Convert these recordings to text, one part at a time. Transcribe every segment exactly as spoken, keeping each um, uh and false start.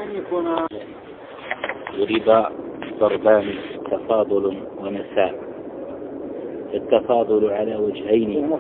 وربا ضربان تفاضل ونساء. التفاضل على وجهين.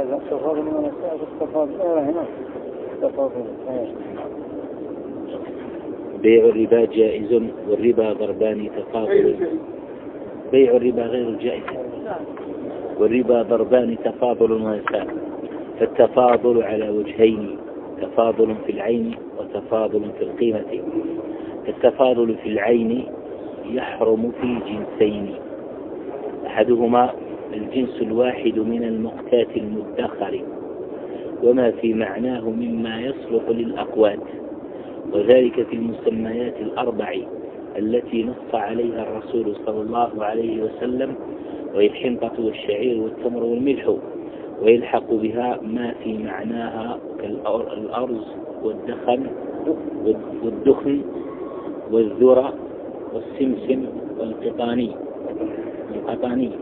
بيع الربا جائز والربا ضربان تفاضل. بيع الربا غير جائز والربا ضربان تفاضل ونساء. فالتفاضل على وجهين، تفاضل في العين وتفاضل في القيمة. التفاضل في العين يحرم في جنسين، أحدهما الجنس الواحد من المقتات المدخر وما في معناه مما يصلح للأقوات، وذلك في المسميات الأربع التي نص عليها الرسول صلى الله عليه وسلم، وهي الحنطة والشعير والتمر والملح، ويلحق بها ما في معناها كالأرز والدخن والدخن والذرة والسمسم والقطاني القطاني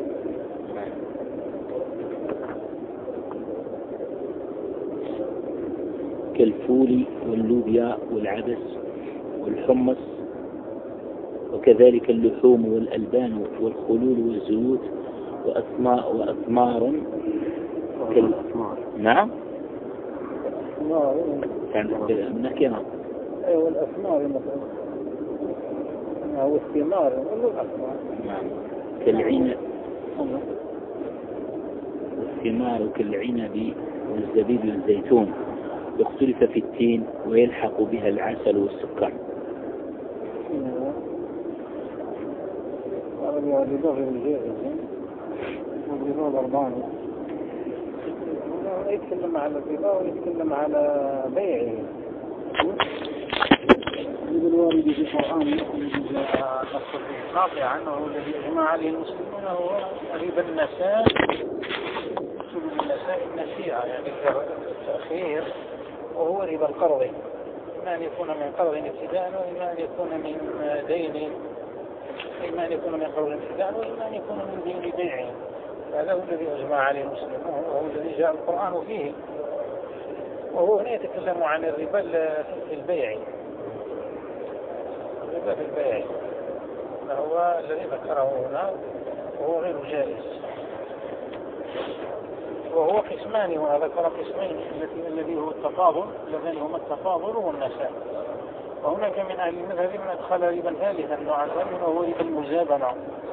كالفول واللوبيا والعدس والحمص، وكذلك اللحوم والألبان والخلول والزيوت وأثمار وأثمار كال... نعم كان بالنكرة. أيوة والأثمار مثلا أو الثمار والأثمار. نعم كالعنب والثمار كالعنب والزبيب والزيتون، يختلف في التين ويلحق بها العسل والسكر. يتكلم على الربا ويتكلم على بيعه. الوارد في القرآن نص القاطع عنه الذي اجمع عليه المسلمون هو ربا النساء، سبل النساء النسيئة يعني التأخير، وهو ربا القرض، إما أن يكون من قرض ابتداء وإما أن يكون من دين، إما أن يكون من قرض ابتداء وإما أن يكون من دين بيع. هذا هو الذي أجمع عليه المسلمون وهو الذي جاء القرآن فيه. وهو هنا يتكلم عن الربا في البيع، الربا في البيع فهو الذي ذكره هنا وهو غير جائز. وهو قسمان، وذكر قسمين الذي هو التفاضل، الذين هما التفاضل والنساء. وهناك من أهل المذهب من أدخل ربا ثالثا نوعا ثالثا وهو ربا المزابنة.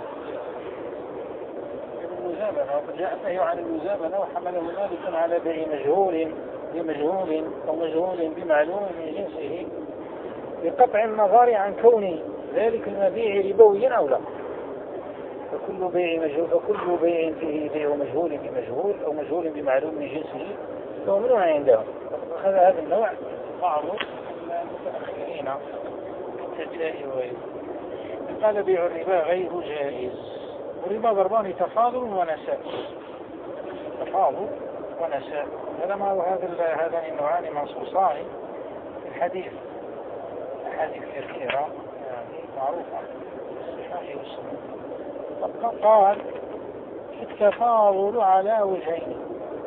المزابنة جاء النهي عن المزابنة وحمله مالك على بيع مجهول بمجهول أو مجهول بمعلوم من جنسه بقطع النظر عن كون ذلك المبيع ربويا أو لا. فكل بيع مجهول فكل بيع فيه بيع مجهول بمجهول أو مجهول بمعلوم من جنسه فهو ممنوع عندهم. هذا هذا النوع بعض المتأخرين كالتجاري وغيره قال بيع الربا غير جائز. والربا ضربان تفاضل ونساء، تفاضل ونساء. هذا ما هو هذا هذان النوعان منصوصان في الحديث، الحديث كثيرة يعني معروفة صحيح والسنة. قال التفاضل على وجهين،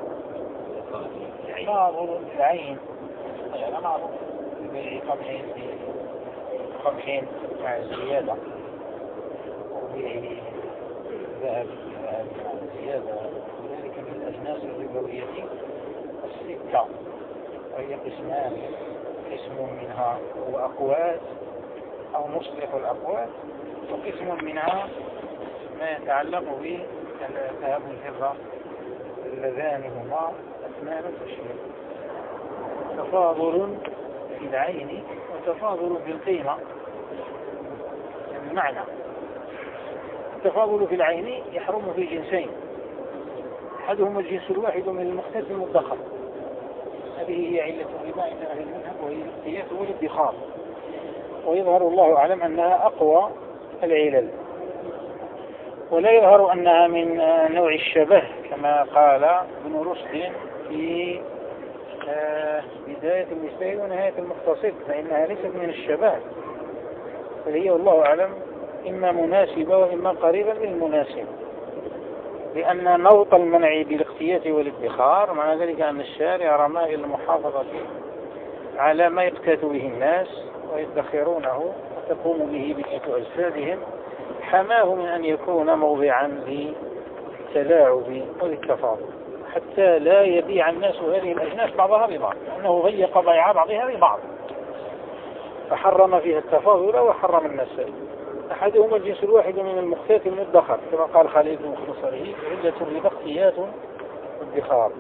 تفاضل العين هذا معروف ببيع قمحين قمحين مع الزيادة، وبيع ذهب مع الزيادة، وذلك من الأجناس الربوية الستة، وهي قسمان. قسم منها هو أقوات أو مصلح الأقوات، وقسم منها ما يتعلق بالذهب والفضة اللذان هما أثمان التشريع. تفاضل في العين وتفاضل في القيمة المعنى. التفاضل في العين يحرم في جنسين، أحدهما الجنس الواحد من المقتات المدخر، هذه هي علة الربا عند أهل المذهب وهي الاقتيات والادخار، ويظهر الله أعلم أنها أقوى العلل، ولا يظهر أنها من نوع الشبه كما قال ابن رشد في بداية المجتهد ونهاية المقتصد، فإنها ليست من الشبه، بل هي والله أعلم إما مناسبة وإما قريبة من المناسب، لأن نوط المنع بالاقتيات والادخار معنى ذلك أن الشارع رمى إلى المحافظة على ما يقتات به الناس ويدخرونه وتقوم به بنية أجسادهم حماه من أن يكون موضعا للتلاعب وللتفاضل، حتى لا يبيع الناس هذه الأجناس بعضها ببعض، لأنه ضيق بيع بعضها ببعض فحرم فيها التفاضل وحرم النساء. أحدهما الجنس الواحد من المختات من الدخر كما قال خالد بن مختصره: عدة الربا اختيات والدخار.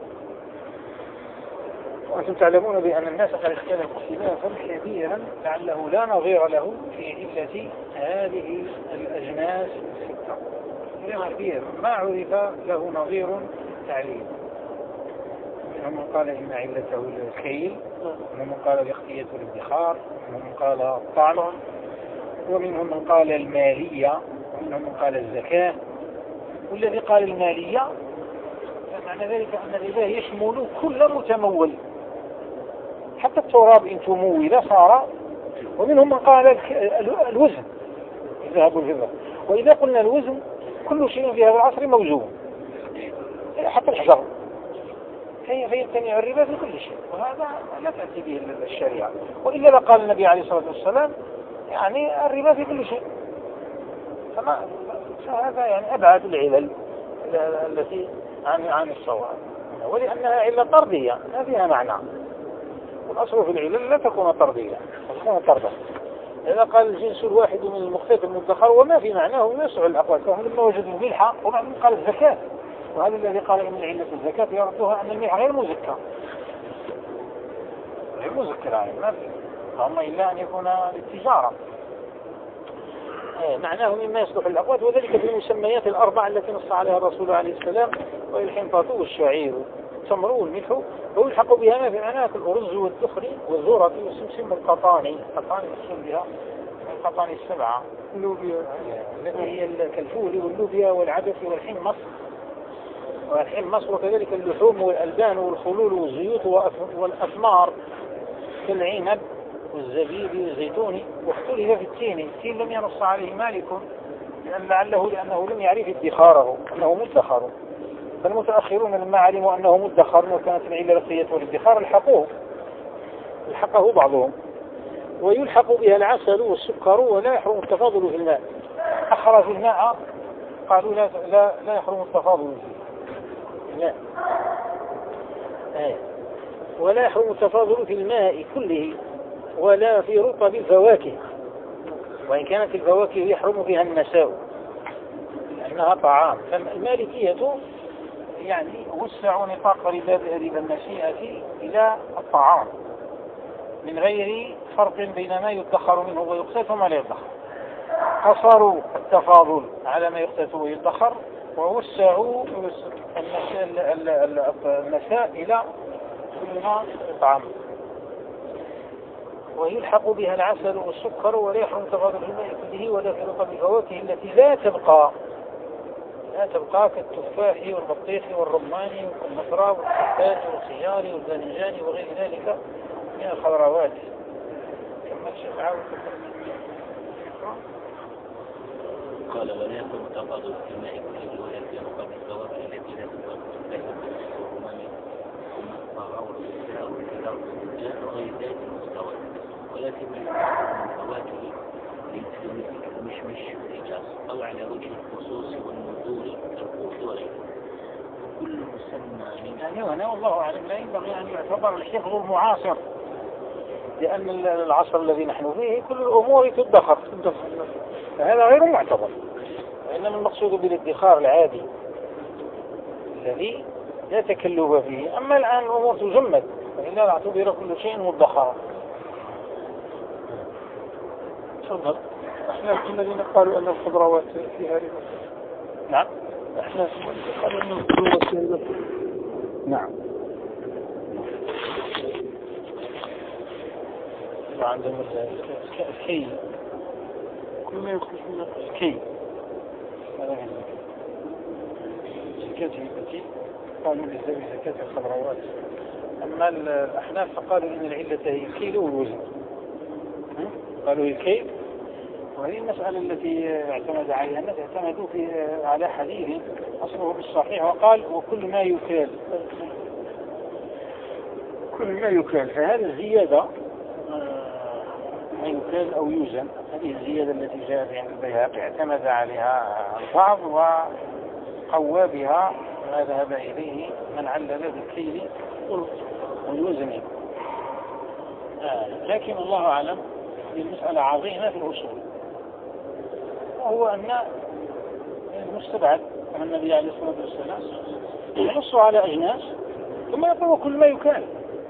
وأنتم تعلمون بأن الناس قد اختلفوا اختلافا كبيرا لعله لا نظير له في علة هذه الأجناس الستة، اختلاف كبير ما عرف له نظير تعليل. منهم من قال إن علته الكيل، ومنهم من قال الاختيات والادخار، ومنهم من قال الطعن، ومنهم من قال المالية، ومنهم من قال الزكاة. والذي قال المالية معنى ذلك أن الربا يشمل كل متمول، حتى التراب إن تمول صار. ومنهم من قال الوزن الذهب والفضة، وإذا قلنا الوزن كل شيء في هذا العصر موزون حتى الحجر، فيمتنع الربا في كل شيء، وهذا لا تأتي به الشريعة. وإلا لقال النبي عليه الصلاة والسلام يعني الربا في كل شيء. فما فهذا يعني أبعد العلل التي عن عن الصواب، ولأنها علة طردية ما فيها معنى، والأصل في العلل لا تكون طردية، تكون طردة. إذا قال الجنس الواحد من المختلف المدخر وما في معناه يسع الأقوال، فهم لما وجدوا الملحة وبعضهم قال الزكاة، وهذا الذي قال إن علة الزكاة يردها أن الملح غير مزكى، غير مزكى يعني ما في، اللهم إلا أن يكون للتجارة. معناه مما يصلح الأقوات، وذلك في المسميات الأربع التي نص عليها الرسول عليه السلام: والحنطة والشعير والتمر والملح، ويلحق بها ما في معناه الأرز والدخن والذرة والسمسم والقطان، القطان يحصل بها القطان السبعة، اللوبيا التي هي كالفول واللوبيا والعدس والحمص والحمص، وكذلك اللحوم والألبان والخلول والزيوت والأثمار كالعنب والزبيب والزيتون. واختلف في التين، التين لم ينص عليه مالك لأن لعله لأنه لم يعرف ادخاره أنه مدخر، فالمتأخرون لما علموا أنه مدخر وكانت العلة الاختيار والادخار الحقوه الحقه بعضهم. ويلحق بها العسل والسكر ولا يحرم التفاضل في الماء. أخرج الماء قالوا لا لا لا يحرم التفاضل فيه لا آه. ولا يحرم التفاضل في الماء كله ولا في رطب الفواكه، وإن كانت الفواكه يحرم فيها النساء لأنها طعام. فالمالكية يعني وسعوا نطاق ربا ربا المشيئة إلى الطعام من غير فرق بين ما يدخر منه ويقتات وما لا يدخر، قصروا التفاضل على ما يقتات ويدخر، ووسعوا النساء إلى كل ما طعام. ويلحق بها العسل والسكر ولا يحرم تفاضل الماء كله ولا في رطب الفواكه التي لا تبقى لا تبقى كالتفاح والبطيخ والرمان والمطرى والحبات والخيار والباذنجان وغير ذلك من الخضروات. كما الشيخ عاوز قال: ولا يحرم تفاضل الماء كله ولا في رطب الفواكه التي لا تبقى كالتفاح والرمان والمطرى والخيار والباذنجان وغير ذلك المستوى، ولكن الفواكه المشمش والإجاز أو على وجه الخصوص والنذور كالقوت وغيره كل مسمى من يعني هنا والله أعلم لا ينبغي أن يعتبر الحفظ المعاصر، لأن العصر الذي نحن فيه كل الأمور تدخر، فهذا غير معتبر، وإنما المقصود بالادخار العادي الذي لا تكلف فيه. أما الآن الأمور تجمد فإلا اعتبر كل شيء مدخرا. تفضل. احنا الذين قالوا أن الخضروات فيها ربا. نعم. احنا قالوا أن الخضروات فيها ربا. نعم. عندهم الكي كل ما يخرج من الكي هذا من زكاة الكي قالوا لزوج زكاة الخضروات. أما الأحناف فقالوا إن العلة هي الكيل والوزن، قالوا الكيل. وهذه المسألة التي اعتمد عليها الناس اعتمدوا في على حديث أصله بالصحيح وقال: وكل ما يكال كل ما يكال. فهذا الزيادة ما يكال أو يوزن. هذه الزيادة التي جاءت عند البيهقي اعتمد عليها البعض وقوى بها ما ذهب إليه من علل بالكيل والوزن. آه. لكن الله أعلم المسألة عظيمة في الأصول، وهو أن المستبعد أن النبي عليه الصلاة والسلام ينص على أجناس ثم يقول كل ما يكال.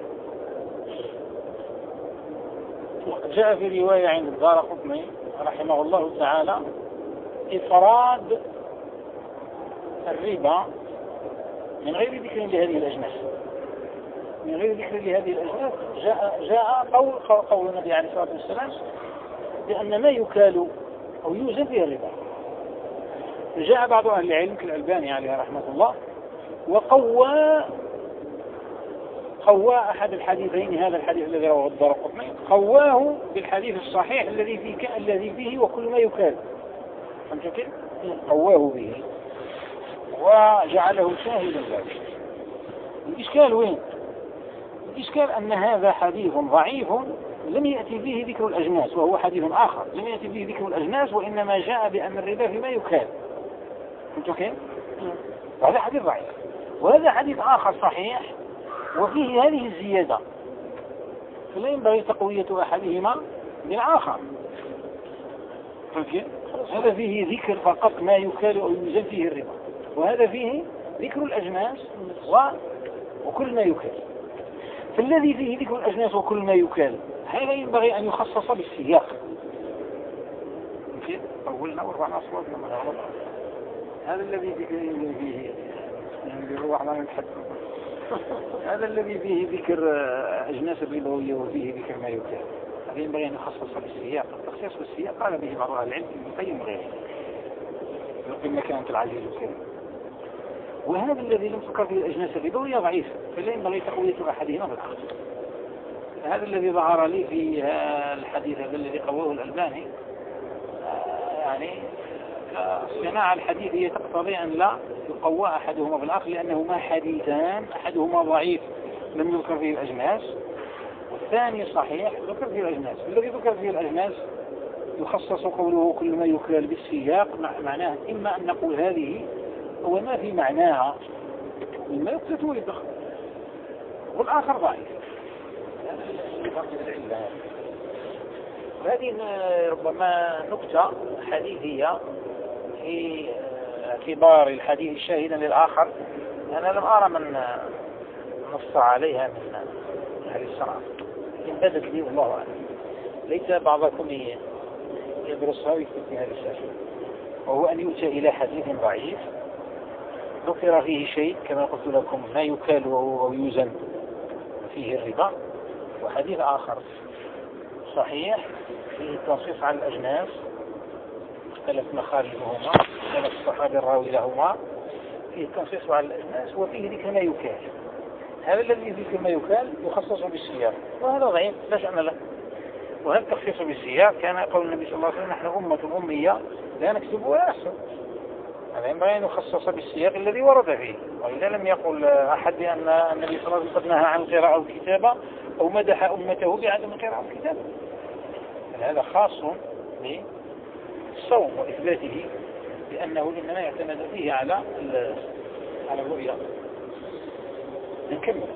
جاء في رواية عند الدارقطني رحمه الله تعالى إفراد الربا من غير ذكر لهذه الأجناس، من غير ذكر لهذه الأجناس. جاء, جاء قول, قول النبي عليه الصلاة والسلام بأن ما يكال أو يوزن فيه الربا. جاء بعض أهل العلم كالألباني عليه رحمة الله وقوى قوى أحد الحديثين، هذا الحديث الذي رواه الدارقطني قواه بالحديث الصحيح الذي فيه الذي فيه وكل ما يكال. فهمت كيف؟ قواه به وجعله شاهدا له. الإشكال وين؟ الإشكال أن هذا حديث ضعيف لم يأتي فيه ذكر الأجناس، وهو حديث آخر لم يأتي فيه ذكر الأجناس، وإنما جاء بأن الربا فيما يكال. فهمت كيف؟ وهذا حديث ضعيف. وهذا حديث آخر صحيح وفيه هذه الزيادة، فلا ينبغي تقوية أحدهما بالآخر. هذا فيه ذكر فقط ما يكال أو يوزن فيه الربا، وهذا فيه ذكر الأجناس و... وكل ما يكال. فالذي فيه ذكر الأجناس وكل ما يكال هذا ينبغي أن يخصص بالسياق. أولنا وربعنا صوتنا من غلط. هذا الذي فيه هذا الذي فيه ذكر أجناس الربوية وفيه ذكر ما يكال، هذا ينبغي أن يخصص بالسياق. التخصيص بالسياق قال به بعض أهل العلم ابن القيم وغيره في مكانة العزيز الكريم. وهذا الذي لم تذكر فيه الأجناس الربوية ضعيف، فلا ينبغي تقوية أحدهما بالآخر. هذا الذي ظهر لي في الحديث هذا الذي قواه الألباني، يعني الصناعة الحديثية تقتضي أن لا يقوى أحدهما بالآخر، لأنهما حديثان، أحدهما ضعيف لم يذكر فيه الأجناس، والثاني صحيح ذكر فيه الأجناس. الذي ذكر فيه الأجناس يخصص قوله كل ما يكال بالسياق، معناه إما أن نقول هذه هو ما في معناها مما يقتت ويدخل، والآخر ضعيف. هذه ربما نكتة حديثية في اعتبار الحديث شاهدا للآخر، أنا لم أرى من نص عليها من أهل الصنعة، إن بدت لي والله أعلم. ليس بعضكم يدرسها ويكتب فيها رسالة، وهو أن يؤتى إلى حديث ضعيف ذكر فيه شيء كما قلت لكم ما يكال أو يوزن فيه الربا، وحديث آخر صحيح فيه التنصيص على الأجناس، اختلف مخارجهما، اختلف الصحابي الراوي لهما، فيه التنصيص على الأجناس وفيه ذكر ما يكال. هذا الذي ذكر ما يكال يخصص بالسياق، وهذا ضعيف لا شأن له. وهذا التخصيص بالسياق كان قول النبي صلى الله عليه وسلم نحن أمة أمية لا نكتب ولا نحسب. هذا ينبغي أن يخصص بالسياق الذي ورد فيه، وإذا لم يقل أحد بأن النبي صلى الله عليه وسلم قد نهى عن القراءة والكتابة أو مدح أمته بعدم القراءة والكتابة. هذا خاص بالصوم وإثباته لأنه إنما يعتمد فيه على على الرؤية. نكمل.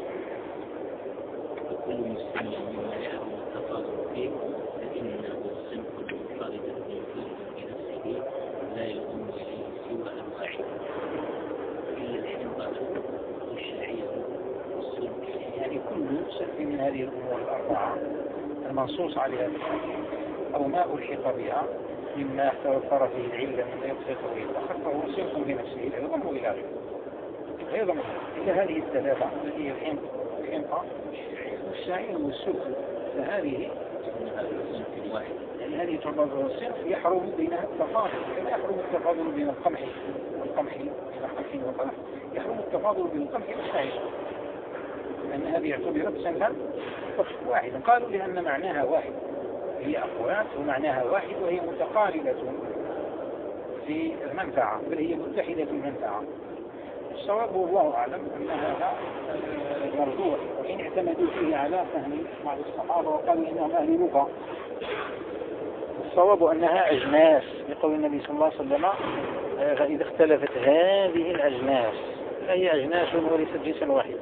كل مسلم مما يحرم التفاضل فيه فإنه صنف منفرد بنفسه لا يضم إليه سوى أنواعه إلا الحنطة والشعير والسلك. يعني كل صنف من هذه الأمور الأربعة المنصوص عليها أو ما ألحق بها مما توفر فيه العلة مما يقصد به الآخر فهو صنف بنفسه لا يضم إلى غيره. لا يضم إلى هذه الثلاثة التي هي الحنطة والشعير والسلك، فهذه واحد يعني هذه تعتبر الصنف يحرم بينها التفاضل كما يحرم التفاضل بين القمح والقمح بين القمح والقمح يحرم التفاضل بين القمح والشعير، لأن هذه اعتبرت صنفا واحدا. قالوا لأن معناها واحد، هي أخوات ومعناها واحد وهي متقاربة في المنفعة بل هي متحدة في المنفعة. الصواب والله أعلم أن هذا مرجوح، وإن اعتمدوا فيه على فهم بعض الصحابة وقالوا إنهم أهل لغة الصواب أنها أجناس لقول النبي صلى الله عليه وسلم فإذا اختلفت هذه الأجناس فهي أجناس وليست جنسا واحدا.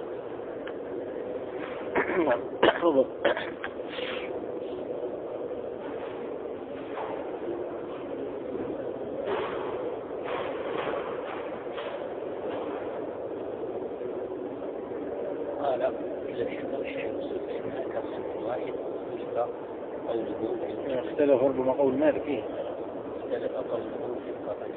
قال إذا كصنف واحد مثل قوله اختلف ربما قول مالك فيه اختلف قوله في القطن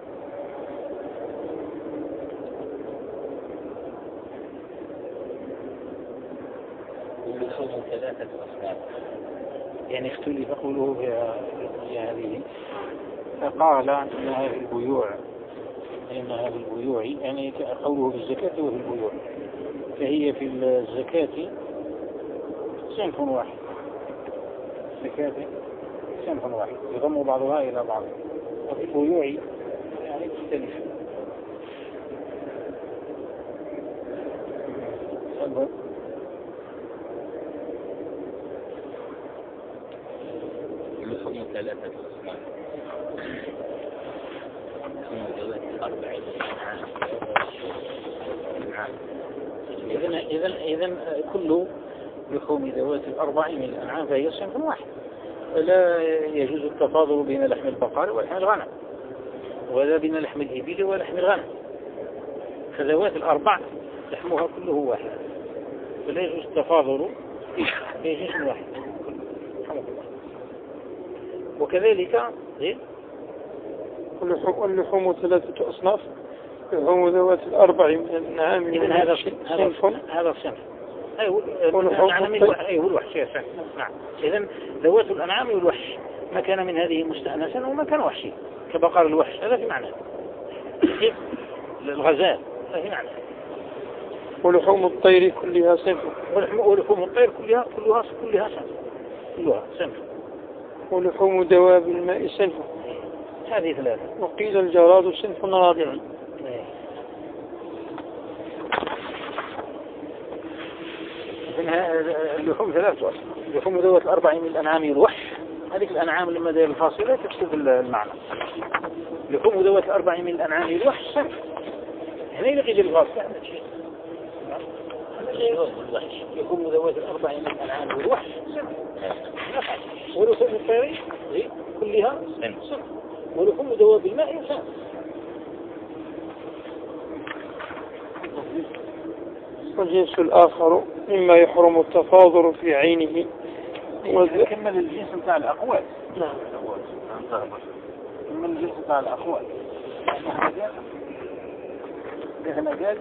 ولحوم ثلاثة أصناف، يعني اختلف قوله في هذه، فقال إنها في البيوع إنها في البيوع يعني قوله في الزكاة وفي البيوع، فهي في الزكاة صنف واحد، الزكاة صنف واحد يضم بعضها إلى بعض، وفي البيوع يعني تختلف. اللحوم ثلاثة أصناف، ثم ذوات الأربع إذن إذن إذن كل لحوم ذوات الأربع من الأنعام فهي صنف واحد، فلا يجوز التفاضل بين لحم البقر ولحم الغنم، ولا بين لحم الإبل ولحم الغنم، فذوات الأربع لحمها كله واحد، فلا يجوز التفاضل في جنس واحد. وكذلك اللحوم ثلاثة أصناف، لحوم ذوات الأربع من الأنعام. إذن هذا صنف هذا صنف أيوه الأنعام أيوه الوحش يا سعد. نعم. إذن ذوات الأنعام والوحش ما كان من هذه مستأنسا وما كان وحشي كبقر الوحش، هذا في معنى الغزال هذا في معنى. ولحوم الطير كلها صنف، ولحوم الطير كلها كلها كلها صنف كلها صنف. ولحوم دواب الماء صنف، هذه ثلاثة. وقيل الجراد صنف رابع. اللحوم ثلاثة أصلا، لحوم ذوات الأربع من الأنعام الوحش، هذه الأنعام لما داير الفاصلة تكتب المعنى. لحوم ذوات الأربع من الأنعام الوحش صنف، هنا يلقي الفاصلة هذا شيء. لحوم ذوات الأربع من الأنعام الوحش صنف، ولحوم الطير كلها صنف، ولحوم دواب الماء صنف. والجنس الآخر مما يحرم التفاضل في عينه. كمل الجنس بتاع الأقوال. نعم. كمل الجنس بتاع الأقوال. هنا قال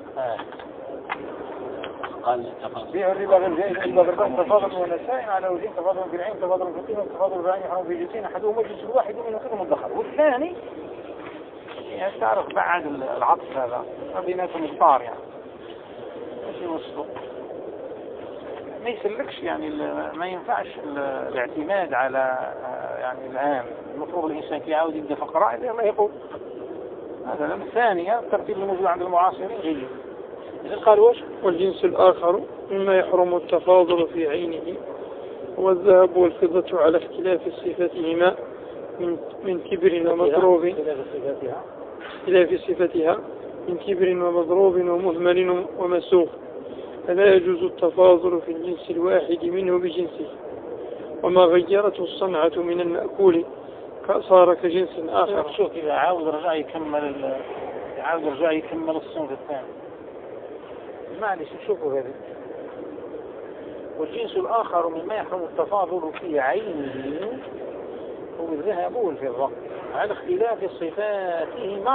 قال بيع الربا غير جائز إلا بالربا تفاضل ونسائن على وجهين، تفاضل في العين، تفاضل في القيمة، تفاضل في العين يحرم في جنسين أحدهما جنس الواحد من غير مدخر، والثاني يعني تعرف بعد العطف هذا بيناتهم الطار يعني ماشي وصله ما يسلكش يعني ما ينفعش الاعتماد على يعني الآن. المفروض الإنسان كي يعاود يبدأ فقراء إذا الله يقول هذا. الثانية الترتيب الموجود عند المعاصرين جيد. إذا قال وش والجنس الآخر مما يحرم التفاضل في عينه هو الذهب والفضة على اختلاف صفتهما من من كبر ومضروب، اختلاف صفتها من كبر ومضروب ومهمل ومسوخ، فلا يجوز التفاضل في الجنس الواحد منه بجنسه. وما غيرته الصنعة من المأكول صار كجنس آخر. شوف إذا عاود رجع يكمل عاود رجع يكمل الصنف الثاني معلش شوفوا هذا. والجنس الآخر مما يحرم التفاضل في عينه هو الذهب والفضة على اختلاف صفاتهما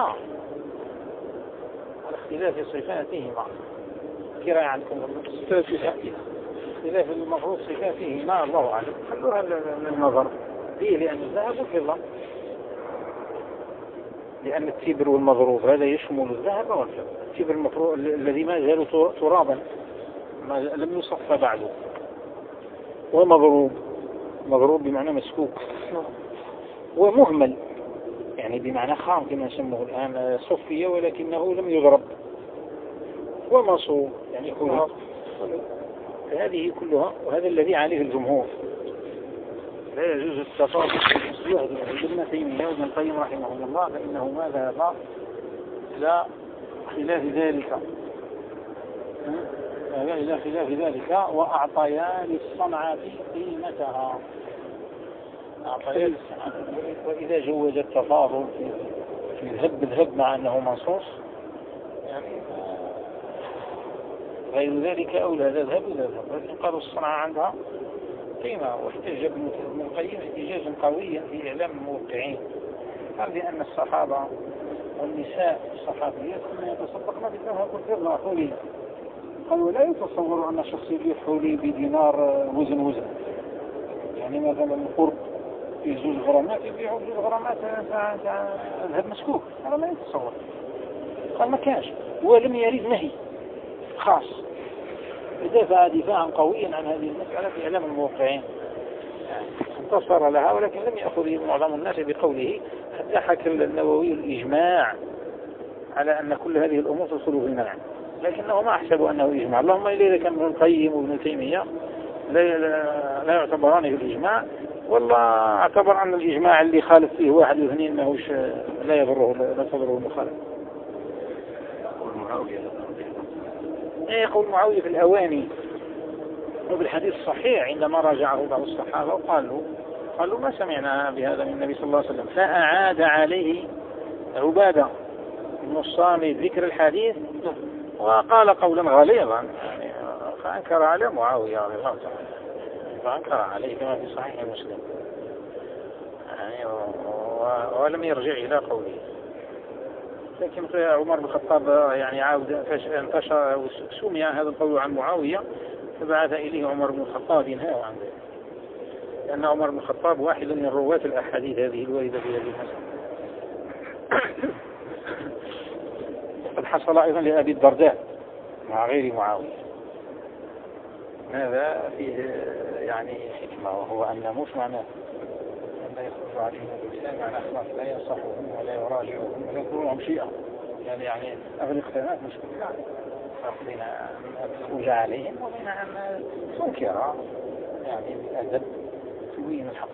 على اختلاف صفاتهما كراء عندكم صفاتها اختلاف المفروض صفاتهما الله أعلم. خلوها للنظر ليه؟ لأن الذهب والفضة، لأن التبر والمضروب هذا يشمل الذهب والفضة. التبر المفروض الذي ما زال ترابا ما لم يصفى بعده، ومضروب مضروب بمعنى مسكوك، ومهمل يعني بمعنى خام كما يسموه الآن صفية ولكنه لم يضرب، ومصوب يعني خلق. فهذه كلها وهذا الذي عليه الجمهور لا يجوز التفاضل في واحد من ابن تيمية وابن القيم رحمه الله، فإنه ما ذهب إلى خلاف ذلك إلى خلاف ذلك وأعطيا للصنعة قيمتها. أعطيا للصنعة، وإذا جوز التفاضل في الذهب بالذهب مع أنه منصوص يعني غير ذلك أولى لا ذهب ولا ذهب، لكن قالوا الصنعة عندها قيمة. واحتج ابن القيم احتجاجا قويا في إعلام الموقعين، قال بأن الصحابة والنساء الصحابيات كنا يتصدقن بالذهب والفضة حولي. قالوا لا يتصور أن شخص يبيع حولي بدينار وزن وزن، يعني مثلا القرب في زوج غرامات يبيعوا زوج غرامات ذهب مسكوك، هذا لا يتصور. قال ما كانش، ولم يرد نهي خاص. دافع دفاعا قويا عن هذه المسألة في إعلام الموقعين، انتصر لها، ولكن لم يأخذ معظم الناس بقوله، حتى حكى النووي الإجماع على أن كل هذه الأمور تصل في المنع، لكنه ما أحسب أنه إجماع. اللهم إذا كان ابن القيم وابن تيمية لا, لا يعتبران بالإجماع، والله اعتبر أن الإجماع اللي خالف فيه واحد واثنين ماهوش لا يضره لا تضره المخالف. ايه قول معاوية في الأواني وبالحديث الصحيح عندما راجعه بعض الصحابة وقالوا قالوا ما سمعنا بهذا من النبي صلى الله عليه وسلم، فأعاد عليه عبادة بن الصامت ذكر الحديث وقال قولا غليظا، يعني فأنكر على معاوية رضي الله تعالى، فأنكر عليه كما في صحيح مسلم يعني، ولم يرجع إلى قوله. لكن عمر بن الخطاب يعني عاود انتشر سمع هذا القول عن معاوية، فبعث إليه عمر بن الخطاب ينهاه عن ذلك، لأن عمر بن الخطاب واحد من رواة الأحاديث هذه الواردة في هذه المسألة. قد حصل أيضا لأبي الدرداء مع غير معاوية. هذا فيه يعني حكمة، وهو أن مش معناه أن لا يخرج عليهم الإسلام عن أخلاق، لا ينصحهم ولا يراجعهم ولا يذكرهم شيئا، يعني يعني أغلق اختلاف مش كلها بين أن تخرج عليهم وبين أن تنكر يعني بالأدب تبين الحق.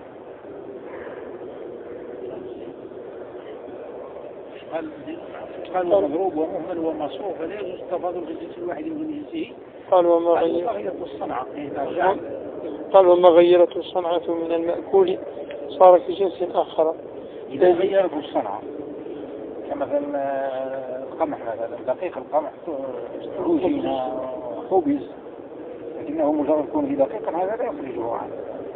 قال ومضروب ومهمل ومصروف فلا يجوز التفاضل في الجنس الواحد من جنسه. قال وما غيرت الصنعة قال وما غيرت الصنعة من المأكول صار في جنس آخر. إذا غيرت الصنعة كمثلا القمح، مثلا دقيق القمح روجينا خبز، لكنه مجرد كونه دقيقا هذا لا يخرجه عن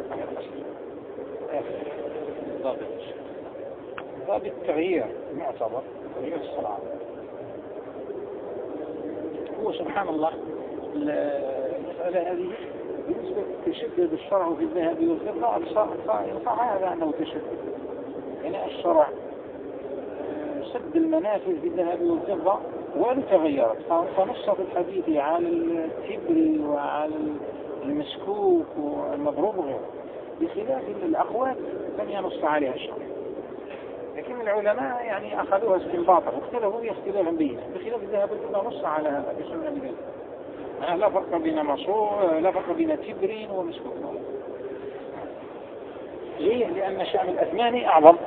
ضابط ضابط التغيير المعتبر تغيير الصنعة. هو سبحان الله المسألة هذه بالنسبة تشدد الشرع في الذهب والفضة، صح هذا أنه تشدد، يعني الشرع سد المنافذ في الذهب والفضة ولا تغيرت، فنص الحديث على التبر وعلى المسكوك والمضروب وغيره، بخلاف الأقوال لم ينص عليها الشرع. لكن العلماء يعني أخذوها استنباطا واختلفوا فيها اختلافا بينا، بخلاف الذهب والفضة نص على هذا بسنة ذلك. لا فرق بين مصروف لا فرق بين تبر ومسكوك. ليه؟ لأن شأن الأثمان أعظم.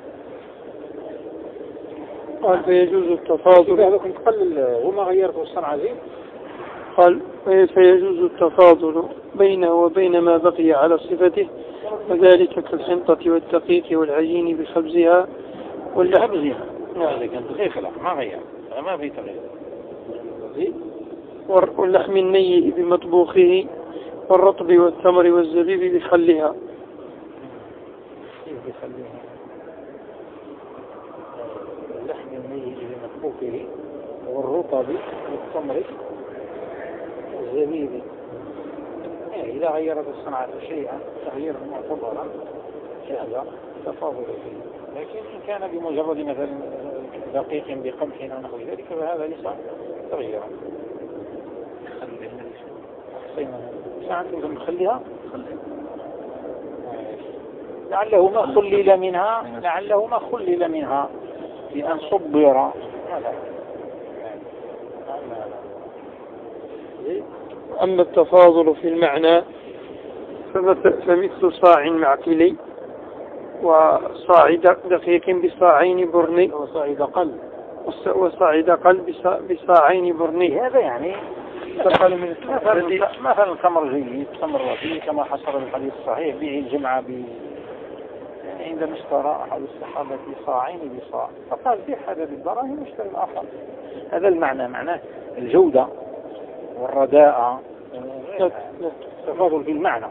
قال فيجوز التفاضل. هذا كنت قلل وما غيرت الصنعة زين. قال فيجوز التفاضل بينه وبين ما بقي على صفته، وذلك كالحنطة والدقيق والعجين بخبزها واللحبزها. هذا كان دقيق لا ما غير، ما في تغيير. واللحم النيء بمطبوخه والرطب والتمر والزبيب بخلها. بخلها اللحم النيء بمطبوخه والرطب والتمر والزبيب. إذا غيرت الصنعة شيئا تغيير معتبرا هذا تفاضل فيه، لكن إن كان بمجرد مثلا دقيق بقمح أو نحو ذلك فهذا ليس تغييرا. ساعتكم نخليها لعله ما خلل منها لعله ما خلل منها بأن صبر. أما التفاضل في المعنى فمثل, فمثل صاع معقلي وصاع دقيق بصاعين برني وصاعد قل وصاعد قل بصاعين برني. هذا يعني مثلا مثلا التمر جيد تمر رديء كما حصل الحديث الصحيح به الجمعة ب عندما اشترى أحد الصحابة صاعين بصاع فقال بيع هذا بالدراهم واشتري الآخر. هذا المعنى معناه الجودة والرداءة تفاضل في المعنى.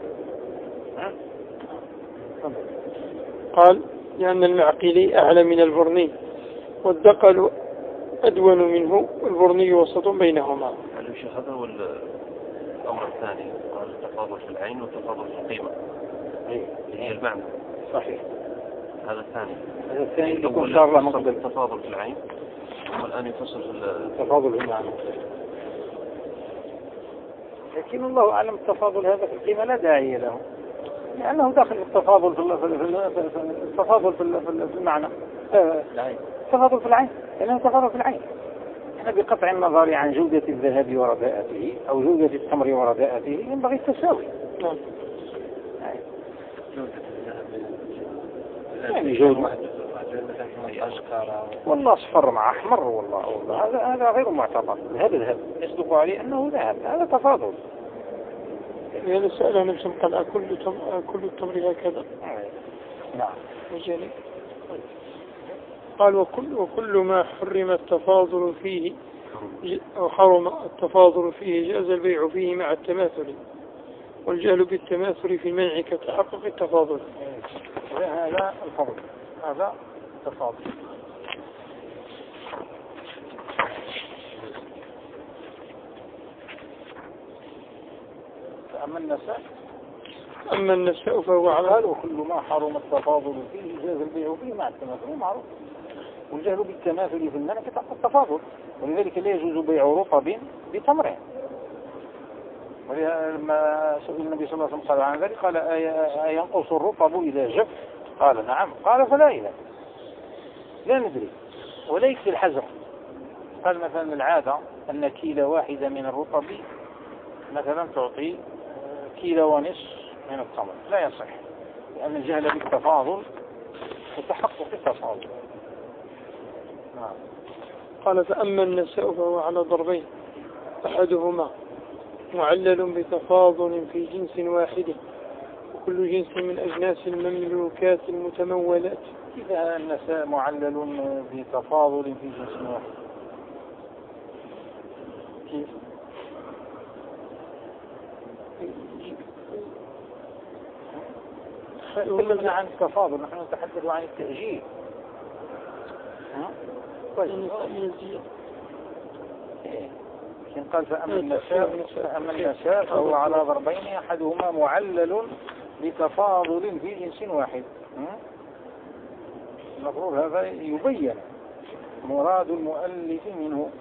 قال لأن المعقلي أعلى من البرني والدقل أدون منه والبرني وسط بينهما. هذا هو الأمر الثاني قال التفاضل في العين والتفاضل في القيمة اللي هي المعنى صحيح. هذا الثاني هذا الثاني يكون إن شاء الله مقبل التفاضل في العين والآن يفصل في التفاضل في المعنى. لكن الله أعلم التفاضل هذا في القيمة لا داعي له لأنه داخل التفاضل في التفاضل في المعنى التفاضل في العين لأنه تفاضل في العين. احنا بقطع النظر عن جودة الذهب ورداءته أو جودة التمر ورداءته ينبغي التساوي. نعم. يعني جودة والله أصفر مع أحمر والله والله هذا هذا غير معتبر. الذهب ذهب يصدق عليه أنه ذهب هذا تفاضل. هذا سأل نفسه قال كل تم كل التمر هكذا. نعم. وجاني. قال وكل وكل ما حرم التفاضل فيه أو حرم التفاضل فيه جاز البيع فيه مع التماثل والجهل بالتماثل في المنع كتحقق التفاضل. هذا الفرق هذا التفاضل. أما النساء أما النساء فهو على وكل ما حرم التفاضل فيه جاز البيع فيه مع التماثل معروف والجهل بالتماثل في المنع كتحقق التفاضل ولذلك لا يجوز بيع رطب بتمر. ولما سئل النبي صلى الله عليه وسلم قال عن ذلك قال أينقص الرطب إذا جف قال نعم قال فلا إله لا ندري ولا يكفي الحزر. قال مثلا العادة أن كيلو واحدة من الرطب مثلا تعطي كيلو ونصف من التمر لا يصح لأن الجهل بالتفاضل وتحقق التفاضل. نعم. قال فأما النساء فهو على ضربين أحدهما معلل بتفاضل في جنس واحد وكل جنس من أجناس المملوكات المتمولات. إذا النساء معلل بتفاضل في جنس واحد كيف؟ تكلمنا عن التفاضل نحن نتحدث عن التأجيل. قال فأما النساء فأما النساء فهو على ضربين أحدهما معلل بتفاضل في جنس واحد. المفروض هذا يبين مراد المؤلف منه.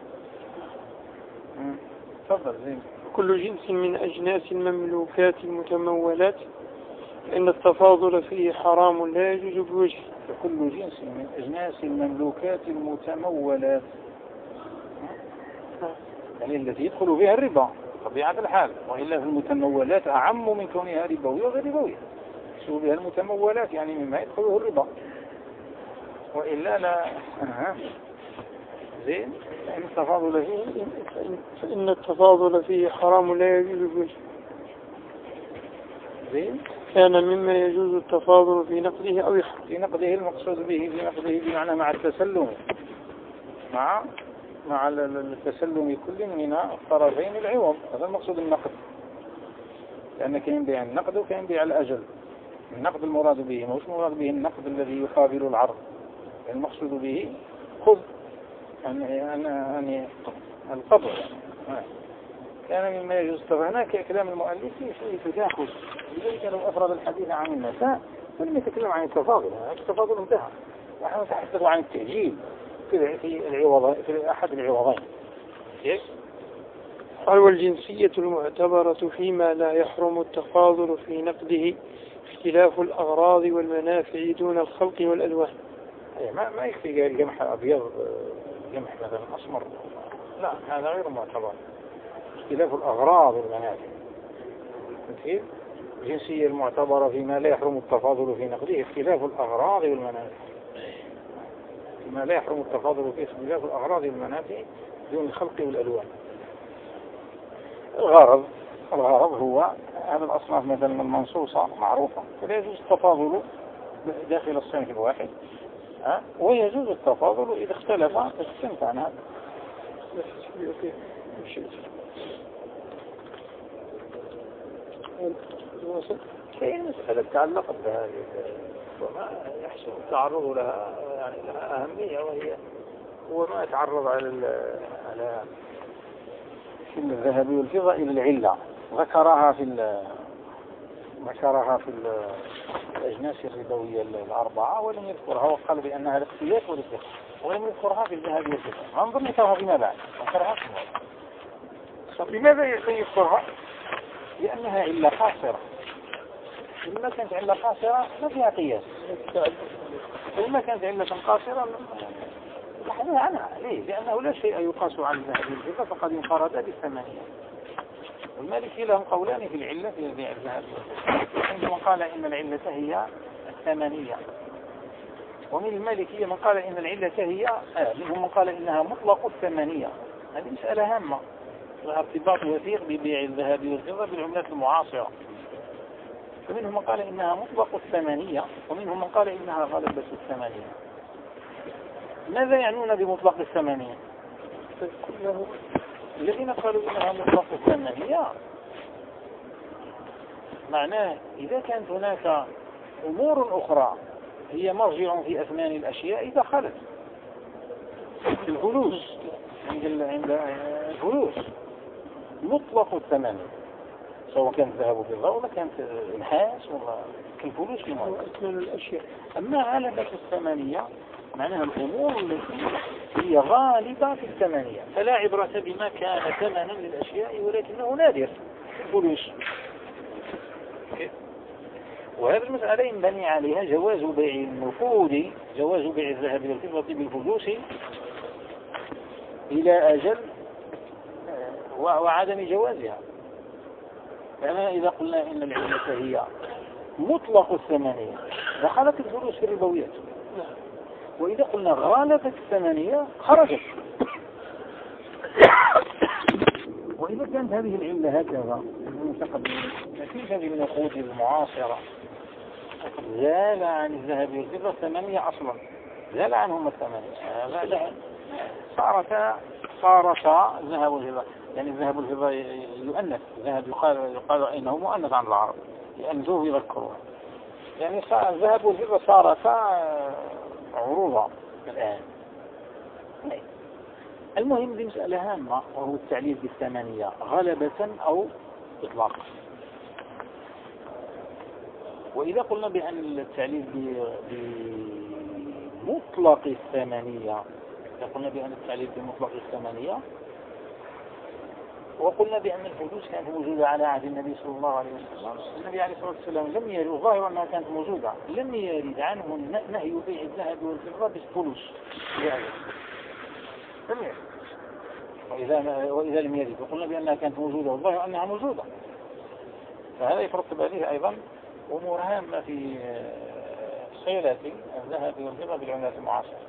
تفضل زين. كل جنس من أجناس المملوكات المتمولات فإن التفاضل فيه حرام لا يجوز بوجه. كل جنس من أجناس المملوكات المتمولات يعني التي يدخل فيها الربا طبيعة الحال وإلا في المتمولات أعم من كونها ربوية وغير ربوية. يدخل بها المتمولات يعني مما يدخله الربا وإلا لا زين. فإن التفاضل فيه فإن التفاضل فيه حرام لا يجوز بوجه. زين. كان مما يجوز التفاضل في نقده أو يحرم. في نقده المقصود به في نقده بمعنى مع التسلم مع مع التسلم كل من الطرفين العوض هذا المقصود النقد لأن كان بيع النقد وكان بيع الأجل. النقد المراد به مش المراد به النقد الذي يقابل العرض المقصود به خذ يعني أنا يعني القبض يعني. كان مما يجوز هناك كلام المؤلف في تداخل لذلك لو أفرد الحديث عن النساء فلم يتكلم عن التفاضل التفاضل انتهى نحن نتحدث عن التأجيل في في العوض في أحد العوضين. قال والجنسية المعتبرة فيما لا يحرم التفاضل في نقده اختلاف الأغراض والمنافع دون الخلق والألوان. ما ما يكفي قال جمح أبيض جمح مثلا أسمر لا هذا غير معتبر. اختلاف الأغراض والمنافع كيف الجنسية المعتبرة فيما لا يحرم التفاضل في نقده اختلاف الأغراض والمنافع. فيما لا يحرم التفاضل في اختلاف الأغراض والمنافع دون الخلق والألوان. الغرض الغرض هو هذه الأصناف مثلا المنصوصة معروفة، فلا يجوز التفاضل داخل الصنف الواحد، أه؟ ويجوز التفاضل إذا اختلف الصنف عن هذا. هي مسألة تعلقت بهذه وما يحسن التعرض لها، يعني لها أهمية، وهي هو ما يتعرض على على في الذهب والفضة إلى العلة. ذكرها في ذكرها في الأجناس الربوية الأربعة ولم يذكرها، وقال بأنها الاختيار والاتفاق، ولم يذكرها في الذهب والفضة. انظر ذكرها فيما بعد، ذكرها لماذا يذكرها؟ لأنها علة قاصرة. لما كانت علة قاصرة ما فيها قياس، ولما كانت علة قاصرة بحثنا عنها. ليه؟ لأنه لا شيء يقاس على الذهب والفضة فقد انفرد بالثمانية. والمالكي لهم قولان في العلة في بيع الذهب والفضة. عندما قال إن العلة هي الثمانية، ومن المالكية من قال إن العلة هي آه منهم من قال إنها مطلق الثمانية. هذه مسألة هامة، لها ارتباط وثيق ببيع الذهب والفضة بالعملات المعاصرة. فمنهم من قال إنها مطلق الثمانية، ومنهم من قال إنها غالبة الثمانية. ماذا يعنون بمطلق الثمانية؟ الذين قالوا إنها مطلق الثمانية معناه إذا كانت هناك أمور أخرى هي مرجع في أثمان الأشياء دخلت في الفلوس. عند عند الفلوس مطلق الثمانية، سواء كانت ذهب وفضة ولا كانت نحاس ولا كالفلوس في أثمان الأشياء. أما غالبة الثمانية معناها الأمور التي هي غالبة في الثمانية، فلا عبرة بما كان ثمنا للأشياء ولكنه نادر الفلوس. وهذه المسألة ينبني عليها جواز بيع النقود، جواز بيع الذهب والفضة بالفلوس إلى أجل وعدم جوازها. لأننا إذا قلنا إن العلة هي مطلق الثمانية دخلت الفلوس في الربويات، وإذا قلنا غالبة الثمانية خرجت. وإذا كانت هذه العلة هكذا نتيجة للنقود المعاصرة زال عن الذهب والفضة الثمانية أصلا، زال عنهم الثمانية، صارتا صارتا الذهب والفضة. يعني الذهب والفضة يؤنث، الذهب يقال يقال إنه مؤنث عن العرب لأنه يذكرون. يعني الذهب والفضة صارتا عروضا الآن. المهم دي مسألة هامة، وهو التعليل بالثمانية غلبة أو إطلاقا. وإذا قلنا بأن التعليل بمطلق الثمانية، إذا قلنا بأن التعليل بمطلق الثمانية وقلنا بأن الفلوس كانت موجودة على عهد النبي صلى الله عليه وسلم، النبي عليه الصلاة والسلام لم يرد، الظاهر أنها كانت موجودة، لم يرد عنه نهي بيع الذهب والفضة بالفلوس يعني. لم يرد. وإذا, وإذا لم يرد وقلنا بأنها كانت موجودة والظاهر أنها موجودة، فهذا يترتب عليه أيضا أمور هامة في صيغة الذهب والفضة بالعملات المعاصرة.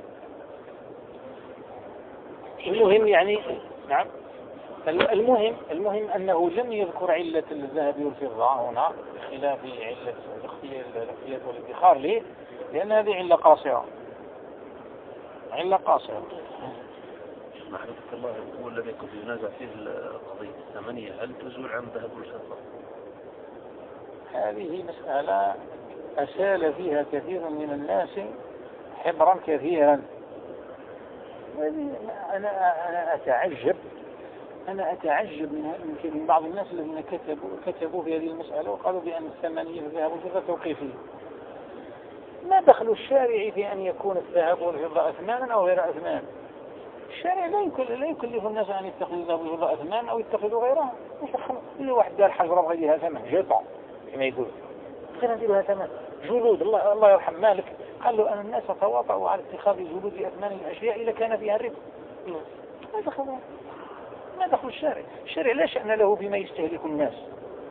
المهم يعني نعم المهم المهم أنه لم يذكر علة الذهب والفضة هنا خلاف علة الاختيار والادخار. ليه؟ لأن هذه علة قاصرة، علة قاصرة. محمد الله هو الذي قد ينازع فيه القضية الثمانية، هل تزول عن الذهب والفضة؟ هذه مسألة أسال فيها كثير من الناس حبرا كثيرا. أنا أنا أتعجب أنا أتعجب من من بعض الناس الذين كتبوا كتبوا في هذه المسألة وقالوا بأن الثمانية في الذهب والفضة توقيفية. ما دخل الشارع في أن يكون الذهب والفضة أثمانا أو غير أثمان؟ الشارع لا يكلف لا يكلف الناس أن يتخذوا الذهب والفضة أثمان أو يتخذوا غيرها. كل واحد دار حجرة بغى يديرها ثمن جيطة كما يقول، خلينا نديرها ثمن جلود. الله الله يرحم مالك قال له أن الناس تواطؤوا على اتخاذ جلود أثمان الأشياء إذا كان فيها الربا. ما دخل ما دخل الشارع. الشارع لا شأن له بما يستهلك الناس،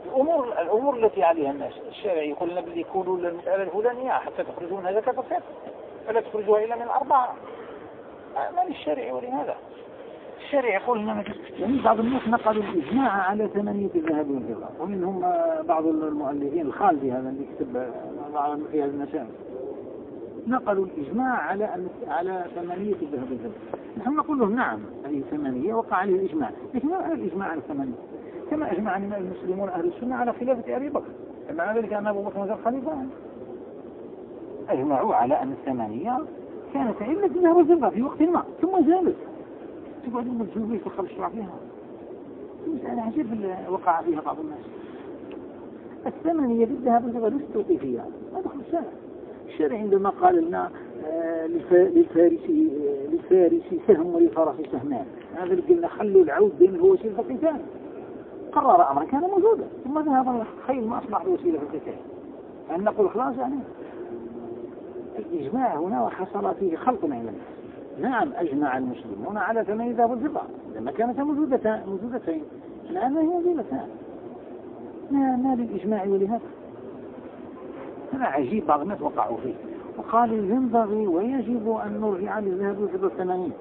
الأمور الأمور التي عليها الناس الشارع يقول لنا بدي يكونوا للمسألة الفلانية حتى تخرجون هذا كفر فلا تخرجوها إلا من أربعة. ما للشارع ولهذا الشارع يقول لنا يعني بعض الناس نقلوا الإجماع على ثمانية الذهب والفضة، ومنهم بعض المؤلفين الخالدي هذا اللي كتب في هذه المسائل نقلوا الإجماع على على ثمانية الذهب والفضة. نحن نقول لهم نعم هذه ثمانية وقع عليه الإجماع، لكن ما هذا الإجماع على ثمانية كما أجمع المسلمون أهل السنة على خلافة أبي بكر، معنى ذلك أن أبو بكر مثل خليفة أجمعوا على أن الثمانية كانت علة الذهب والفضة في وقت ما ثم زالت. تقعد أمة الجنوبية تدخل الشرع فيها مسألة عجيب وقع فيها بعض الناس. الثمانية بالذهب والفضة لست توقيفية ما دخل الشارع. الشارع عندما قال لنا آه للفارسي للفارسي سهم وللفرس سهمان، هذا اللي قلنا خلوا العود بين الوسيلة في القتال، قرر أمرا كان موجودا ثم ذهب الخيل ما أصبح وسيلة في القتال. أن نقول خلاص يعني الإجماع هنا وحصل فيه خلط من الناس. نعم أجمع المسلمون على ثمانية ذهب والفضة لما كانت موجودتان موجودتين الآن هي موجودتان ما ما للإجماع ولهذا. هذا عجيب بعض الناس وقعوا فيه وقال ينبغي ويجب أن نرجع للذهب والفضة الثمانين.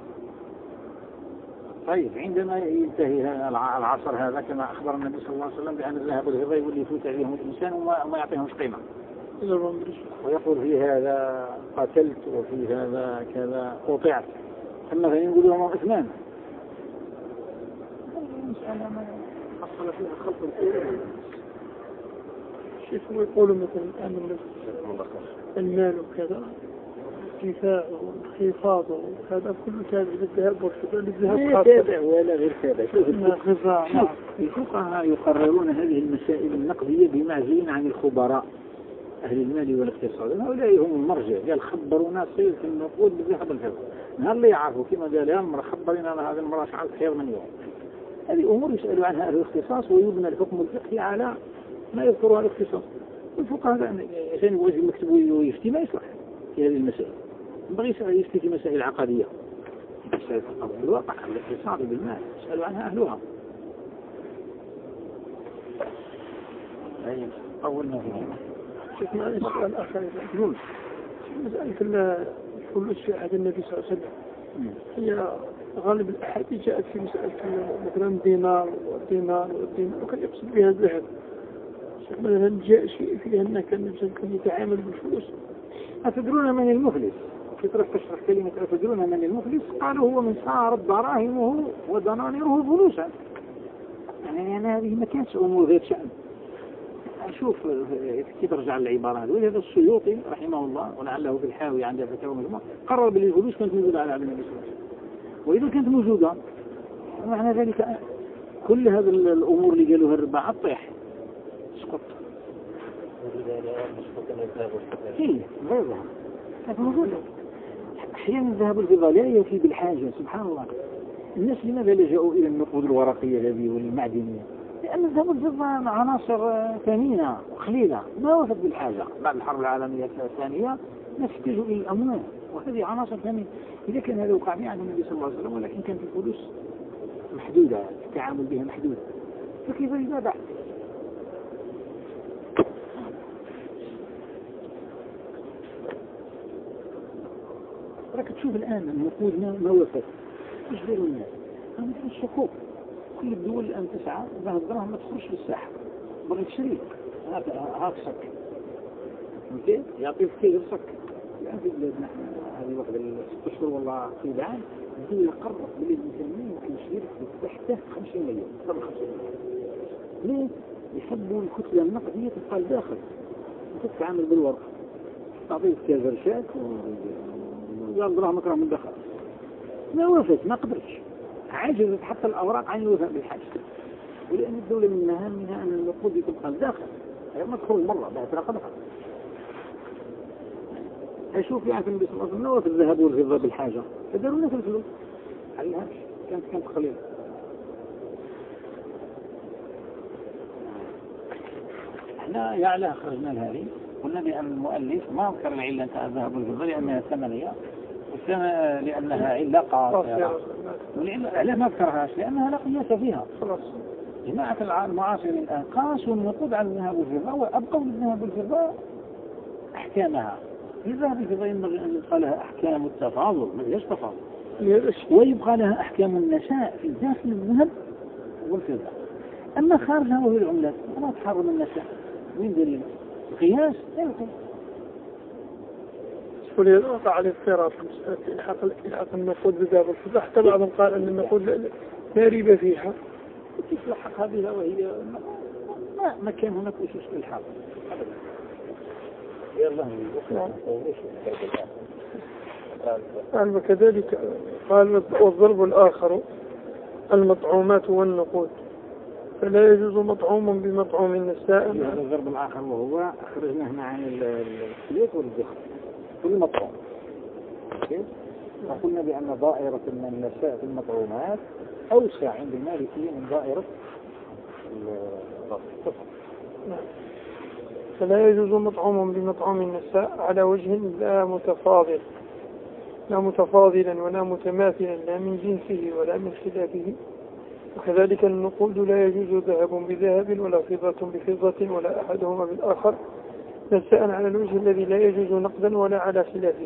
طيب عندما ينتهي العصر هذا كما أخبر النبي صلى الله عليه وسلم بأن الذهب والفضة واللي يفوت عليهم الإنسان وما يعطيهمش قيمة، ويقول في هذا قتلت وفي هذا كذا قطعت، أما فينقول لهم إثمان. المسألة ما حصل فيها خلط الكثير. شيخ يقولوا مثلا الآن المال وكذا الكفاء والخفاض وهذا كله تابع للذهب والفضة للذهب لا تابع ولا غير تابع. الفقهاء يقررون هذه المسائل النقدية بمعزل عن الخبراء أهل المال والاقتصاد، هؤلاء هم المرجع. قال خبرونا صير في النقود بالذهب والفضة، نهار اللي يعرفوا كما قال يا مرة خبرنا هذا المرة شعر خير من يوم. هذه أمور يسألوا عنها أهل الاختصاص ويبنى الحكم الفقهي على ما يذكرها الاختصاص. الفقهاء عشان يوجه مكتبه ويفتي ما يصلح في هذه المسائل، ينبغي يفتي في مسائل عقدية مسائل الواقع الاقتصاد بالمال يسألوا عنها أهلها. أي أول ما فيه شفنا السؤال الآخر يقول مسألة الفلوس في عهد النبي صلى الله عليه وسلم هي غالب الأحاديث جاءت في مسألة مثلا دينار والدينار والدينار وكان يقصد بها الذهب. مثلا جاء شيء فيها أنه كان يمكن يتعامل بالفلوس. أتدرون من المفلس؟ في طرف تشرح كلمة أتدرون من المفلس؟ قالوا هو من صارت دراهمه ودنانيره فلوسا. يعني أنا هذه ما كانتش أمور ذات شأن. أشوف كيف رجع العبارة هذه. ولهذا السيوطي رحمه الله ولعله في الحاوي عند فتاوى مجموعة قرر بالفلوس كانت موجودة على عهد النبي صلى الله عليه وسلم، وإذا كانت موجودة معنى ذلك كل هذه الأمور اللي قالوها الربا الطيح اسقط. إيه غيرها كانت موجودة. أحيانا الذهب والفضة لا يفي بالحاجة. سبحان الله الناس لماذا لجأوا إلى النقود الورقية هذه والمعدنية؟ لأن الذهب والفضة عناصر ثمينة وخليلة ما وفت بالحاجة. بعد الحرب العالمية الثانية نحتاجوا إلى الأموال وهذه عناصر ثمينة. إذا كان هذا وقع في عهد النبي صلى الله عليه وسلم ولكن كانت الفلوس محدودة التعامل بها محدود، فكيف إذا بعد؟ راك تشوف الآن النقود ما وفت ايش داروا الناس؟ هم في الشكوك. كل الدول الآن تسعى بها الدراهم ما تخرجش في الساحة بغيت تشري هاك صك ممكن يعطي كثير صك. الآن في بلادنا هذه واحدة ست أشهر والله في العام الدولة قررت باللي الإنسانيين ممكن يشري تحته خمسين مليون قبل خمسين مليون. ليه؟ يحبوا الكتلة النقدية تبقى الداخل وتتعامل بالورق تعطيك كازرشات وقال دراهمك راه من داخل. ما وافت ما قدرتش عجزت حتى الأوراق عن الوفاء بالحاجة. ولأن الدولة من مهامها أن النقود تبقى الداخل هي ما تخرج مرة بعد رقمها. أشوف يعني في النبي صلى الله عليه وسلم وفي الذهب والفضة بالحاجة فداروا لنا في الفلوس عليها كانت كانت قليلة. احنا يعلى خرجنا لهذه قلنا بأن المؤلف ما ذكر العلة نتاع الذهب والفضة لأنها ثمنية لأنها علة قاصرة. والعلة ما ذكرهاش لأنها لا قياس فيها. جماعة المعاصرين الآن قاسوا النقود على الذهب والفضة وأبقوا الذهب والفضة أحكامها. الذهب والفضة ينبغي أن يبقى لها أحكام التفاضل، ما هيش تفاضل، ويبقى لها أحكام النساء في داخل الذهب والفضة. أما خارجها وهي العملات ما تحرم النساء. وين دليل؟ القياس لا يمكن. ولذا وقع الاضطراب في مسألة إلحاق إلحاق النقود بالذهب والفضة، حتى بعضهم قال أن النقود لا ريبة فيها. كيف لحقها بها وهي ما ما كان هناك أسس الإلحاق أبدا. يلا قال وكذلك قال والضرب الآخر المطعومات والنقود، فلا يجوز مطعوم بمطعوم النساء. هذا الضرب الآخر وهو أخرجنا هنا عن السليك والزخر كل مطعوم. وقلنا بأن دائرة من النساء في المطعومات أوسع عند المالكية من دائرة الصفر. فلا يجوز مطعوم بمطعوم النساء على وجه لا متفاضل لا متفاضلا ولا متماثلا لا من جنسه ولا من خلافه. وكذلك النقود لا يجوز ذهب بذهب ولا فضة بفضة ولا أحدهما بالآخر نساء على الوجه الذي لا يجوز نقدا ولا على خلافه.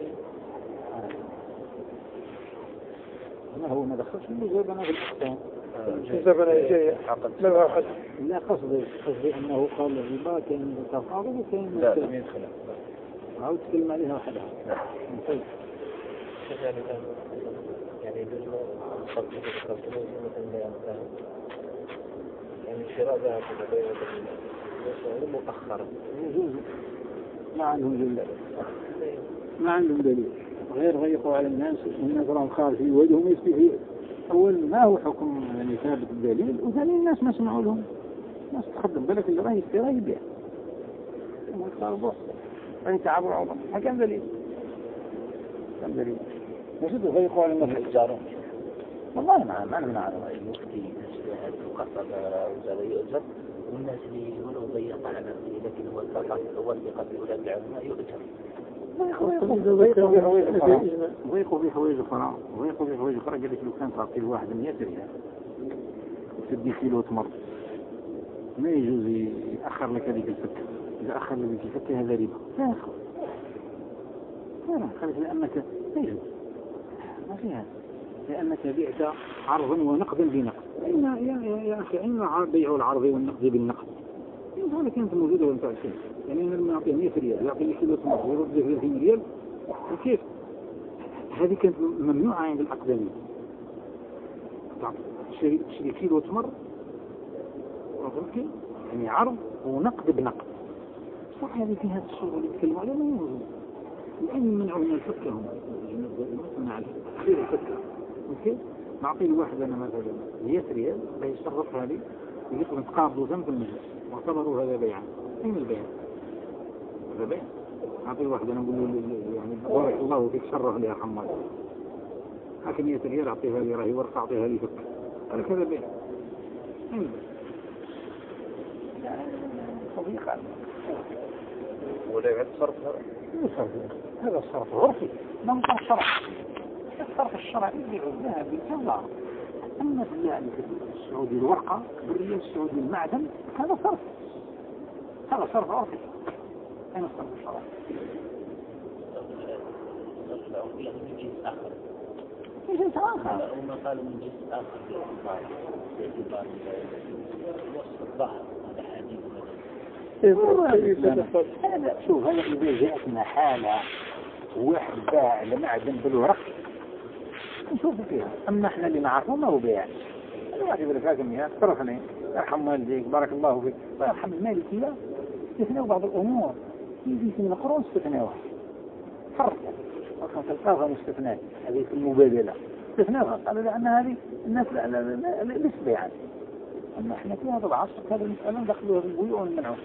ما هو ما دخلش المزابنة في الأحكام. المزابنة جاية لا أحد. لا قصدي قصدي أنه قال الربا كان تفاضل وكان لا لم يدخل. عاود تكلم عليها وحدها. طيب. يعني يجوز الصرف في الصرف مثلا يعني شراء ذهب ولا مؤخرا يجوز. ما عندهم دليل. ما عندهم دليل. غير ضيقوا على الناس الناس راهم خارجين وجههم يستفيد. أول ما هو حكم يعني ثابت الدليل، وثاني الناس ما سمعوا لهم. الناس تخدم بالك اللي راهي يشتري راهي يبيع. هم صاروا بوح. راهي تعبوا عوضا. ما كان دليل. كان دليل. مش ضيقوا على الناس يحجرون. والله ما ما نمنع المفتي نجتهد وقصد وزاد يؤجر، والناس اللي ولو ضيق على نفسه لكن هو الثقة هو الثقة بأولاد العلماء يؤجر. ضيقوا في حوايج أخرى ضيقوا في حوايج أخرى قال لك لو كان تعطي الواحد مئة ريال وتدي كيلو تمر ما يجوز يأخر لك هذيك الفكة. إذا أخر لك الفكة هذا ربا لا يأخر لا خليك لأنك ما يجوز ما فيها لأنك بعت عرضا ونقدا بنقد. إن يا يا أخي إن بيع العرض والنقد بالنقد هذا كانت موجودة وانت عشان يعني أنا لما أعطيه مئة ريال يعطي لي كيلو تمر ويرد لي ثلاثين ريال وكيف هذه كانت ممنوعة عند الأقدمين. تشتري كيلو تمر يعني عرض ونقد بنقد صح. هذه فيها الصورة اللي يتكلموا عليها ما يوجد الآن منعوا من الفكة هم منع خير الفكة. اوكي نعطي الواحد أنا مثلا مئة ريال بيصرف هذه يقدر تقابلوا ذنب المجلس واعتبروا هذا بيعا. أين البيع؟ هذا بيع. نعطي الواحد أنا أقول له يعني بارك الله فيك شرف لها حماد هاك مئة ريال أعطيها لي راهي ورقة أعطيها لي فكة قال لك هذا بيع. أين البيع؟ صديقا ولا يعد صرف هذا الصرف عرفي ما هو الشرع. الصرف الشرعي يبيع الذهب بالفضة. أما في السعودي الورقة بالريال السعودي المعدن هذا صرف هذا صرف عرفي. أين الصرف الشرعي؟ الصرف العرفي من جنس آخر. من جنس آخر. هم قالوا من جنس آخر باعتبار وصف الظهر هذا حديث هذا شوف هذا إذا جاءتنا حالة واحد باع لمعدن بالورق نشوف فيها. أما إحنا اللي نعرفه ما هو بيع. الواحد يقول لك هاكم يا صرفني يرحم والديك بارك الله فيك ويرحم المالكية استثناء بعض الأمور يجي من القرون استثناء فرق أصلا تلقاها مستثناء هذه في المبادلة استثناء قالوا لأن هذه الناس ليس بيعا. أما إحنا في هذا العصر هذه المسألة ندخلوها في البيوع ونمنعوها.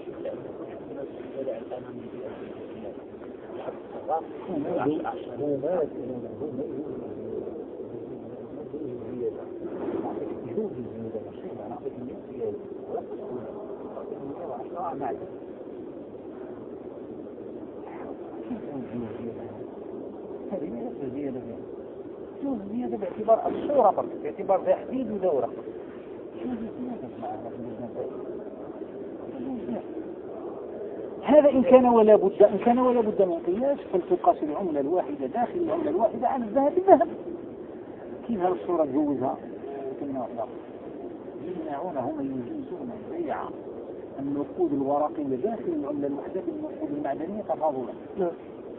هذه ما زيادة فيها. شوف زيادة باعتبار الصورة برضه باعتبار تحديد ودورة هذا إن كان ولا بد إن كان ولا بد من قياس فلتقاس العملة الواحدة داخل العملة الواحدة على الذهب بالذهب. كيف هذه الصورة تجوزها؟ يمنعونهم يجوزون بيع النقود الورقية داخل العملة الواحدة بالنقود المعدنية تفاضلا. نعم.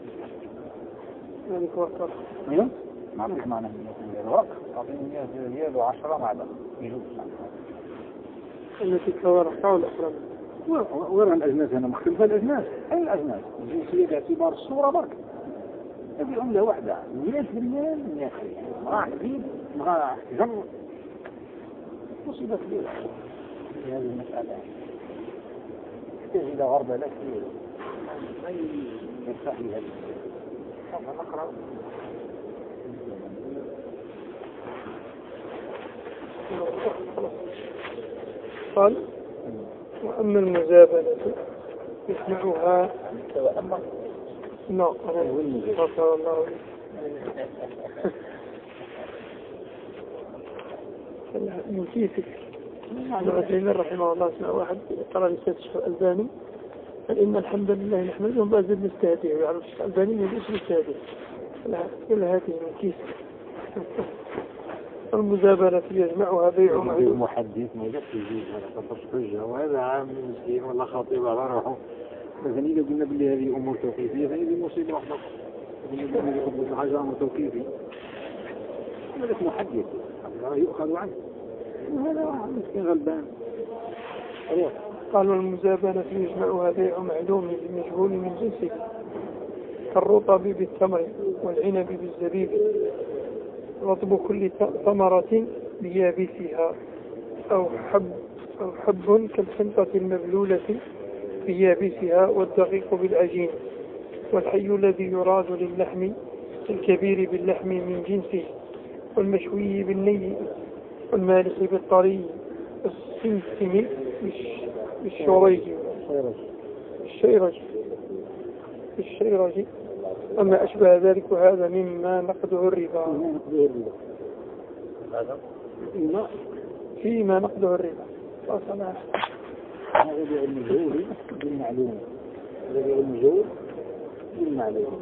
ذلك وقت. أيوه. ما عندك معنى الورق. أعطيني ريال وعشرة معدن. يجوز. التي كورقة والأخرى. وين الأجناس هنا مختلفة الأجناس؟ أي الأجناس؟ الجنسية باعتبار الصورة برك. هذه عملة واحدة. مئة ريال مئة ريال. راح زيد راح جر. مصيبة كبيرة في هذه المسألة. تحتاج إلى غربة لا كثير. أي يرتاح لها. نقرأ. قال وأما المزابلة يسمعها وأما نعم غفر الله من كيفك ابن رحمه الله اسمع واحد قرأ للشيخ الألباني قال إن الحمد لله نحمده وبازل نستهديه ويعرف الشيخ الألباني من اسم نستهديه كل هذه من كيفك. المزابلة يجمعها بيع ومعدوم. المحدث ما يجبش يجيب هذا تصرف حجة وهذا عام مسكين ولا خطيب على روحه. مثلا إذا قلنا بالله هذه أمور توقيفية فهذه مصيبة واحدة. إذا قلنا يخبط الحاجة أمر توقيفي هذا محدث هذا يؤخذ عنه وهذا مسكين غلبان. قال والمزابلة يجمعها بيع معلوم بمجهول من جنسه كالرطب بالتمر والعنب بالزبيب رطب كل ثمرة بيابسها أو حب أو حب كالحنطة المبلولة بيابسها والدقيق بالعجين والحي الذي يراد للحم الكبير باللحم من جنسه والمشوي بالني والمالح بالطري السمسم بالشريج الشيرج الشيرج أما أشبه ذلك وهذا مما نقده الربا. هذا فيما نقده الربا. هذا بيع المجهول بالمعلوم. هذا بيع المجهول بالمعلوم.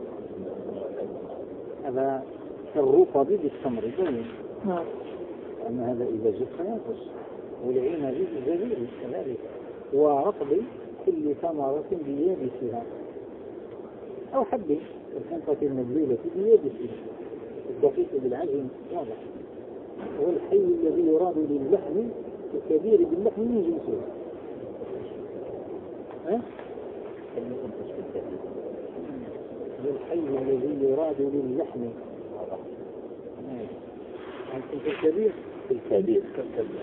هذا كالرطب بالتمر باين. نعم. أما هذا إذا زاد فينقص والعنب بالزبيب كذلك ورطب كل ثمرة بيابسها أو حب الحنطة المبلولة بيابسها الدقيق بالعجين واضح. والحي الذي يراد للحم الكبير باللحم من جنسه. ها؟ والحي الذي يراد للحم واضح. أنت الكبير الكبير كالكبير.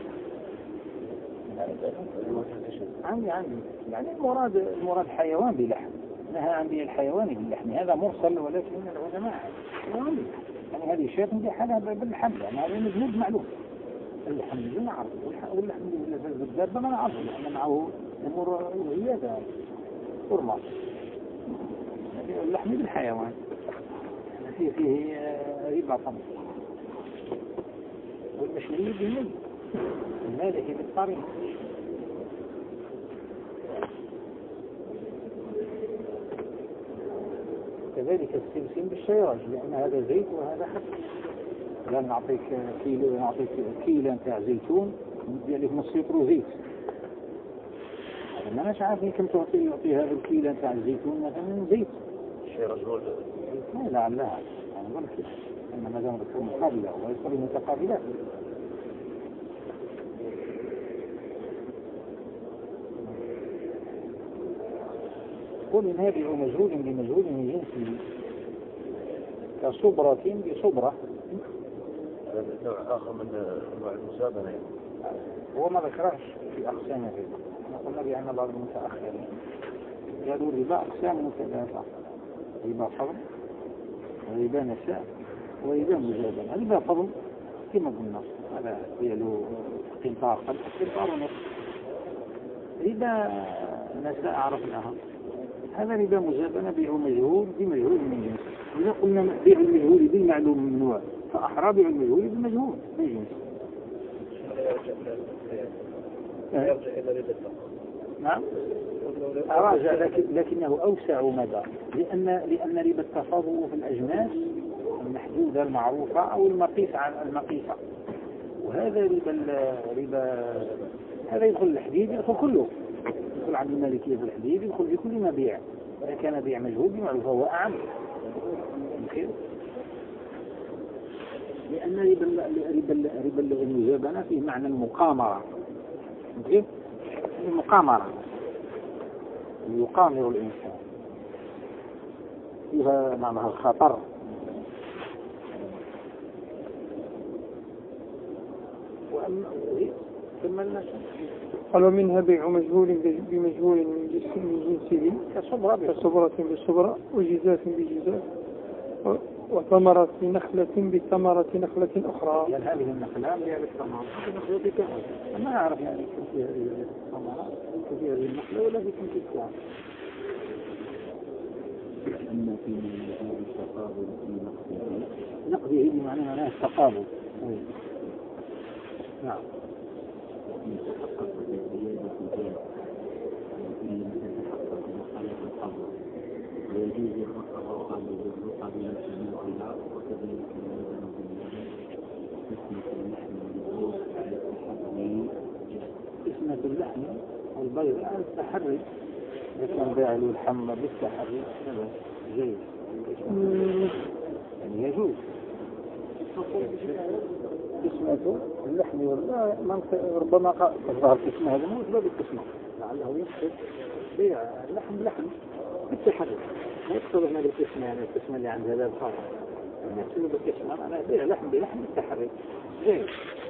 عندي عندي يعني المراد المراد حيوان بلحم. نهى عن بيع الحيوان باللحم هذا مرسل ولكن من العلماء يعني هذه شيء دي حاجة باللحم يعني هذا مجهود معلوم. اللحم نعرف واللحم بالدابة ما نعرف لأن معه أمور زيادة حرمة. اللحم بالحيوان فيه فيه ربا طبعا. والمشوي بالني المالح بالطري. كذلك السمسم بالشيرج لأن هذا زيت وهذا حب. لأن نعطيك كيلو نعطيك كيلو تاع زيتون ندي لك نص لتر زيت. أنا مش عارف كم تعطي يعطي هذا الكيلو تاع الزيتون مثلا زيت. الشيرج هو لا لعلها أنا قلت كده أن ما دام تكون مقابلة ويصير متقابلات. قل إن هذه مجهول بمجهول من جنسه كصبرة بصبرة. هذا نوع آخر من أنواع المزابنة. هو ما ذكرش في أقسام الربا. قلنا بأن بعض المتأخرين قالوا الربا أقسام ثلاثة ربا فضل وربا نساء وربا مزابنة. ربا فضل كما قلنا هذا له قنطار قد قنطار ونصف. ربا نساء عرفناها هذا ربا مزابنة بيع مجهول بمجهول من جنس. إذا قلنا بيع المجهول بالمعلوم ممنوع فأحرى بيع المجهول بالمجهول من جنس. يرجع إلى ربا. نعم أراجع، لكن لكنه أوسع مدى، لأن لأن ربا التفاضل في الأجناس المحدودة المعروفة أو المقيس على المقيسة، وهذا ربا ربا هذا يدخل الحديد، يدخل كله، يدخل عند المالكية في الحديد، يدخل في كل ما بيع، إذا كان بيع مجهول بمعروف فهو أعم. لأن ربا ربا ربا المجابنة فيه معنى المقامرة، كيف؟ المقامرة يقامر الإنسان، فيها معنى الخطر. وأما قال ومنها بيع مجهول بمجهول من جنسه كصبرة بصبرة وجزاف بجزاف وثمرة نخلة بثمرة نخلة أخرى. يعني هذه النخلة اللي هي الثمرة نخلة كاملة، ما أعرف يعني كيف هذه الثمرة كيف هذه النخلة ولا كيف كيف. أما في التقابل في نقده، نقده بمعنى معناه التقابل. نعم. ويجوز الرقابة بالرقابة المسلمة وكذلك قسمة اللحم والبيض على التحري، لكن بيع اللحم بالتحري جيد، يعني يجوز قسمة اللحم والبيض. ربما تظهر قسمة هذا مو باب القسمة، لعله يقصد بيع اللحم بلحم بالتحري، ما يقصد هنا بالقسمة، يعني القسمة اللي عند هذا الخاطر، يعني يقصد بالقسمة معناها بيع لحم بلحم بالتحري جيد.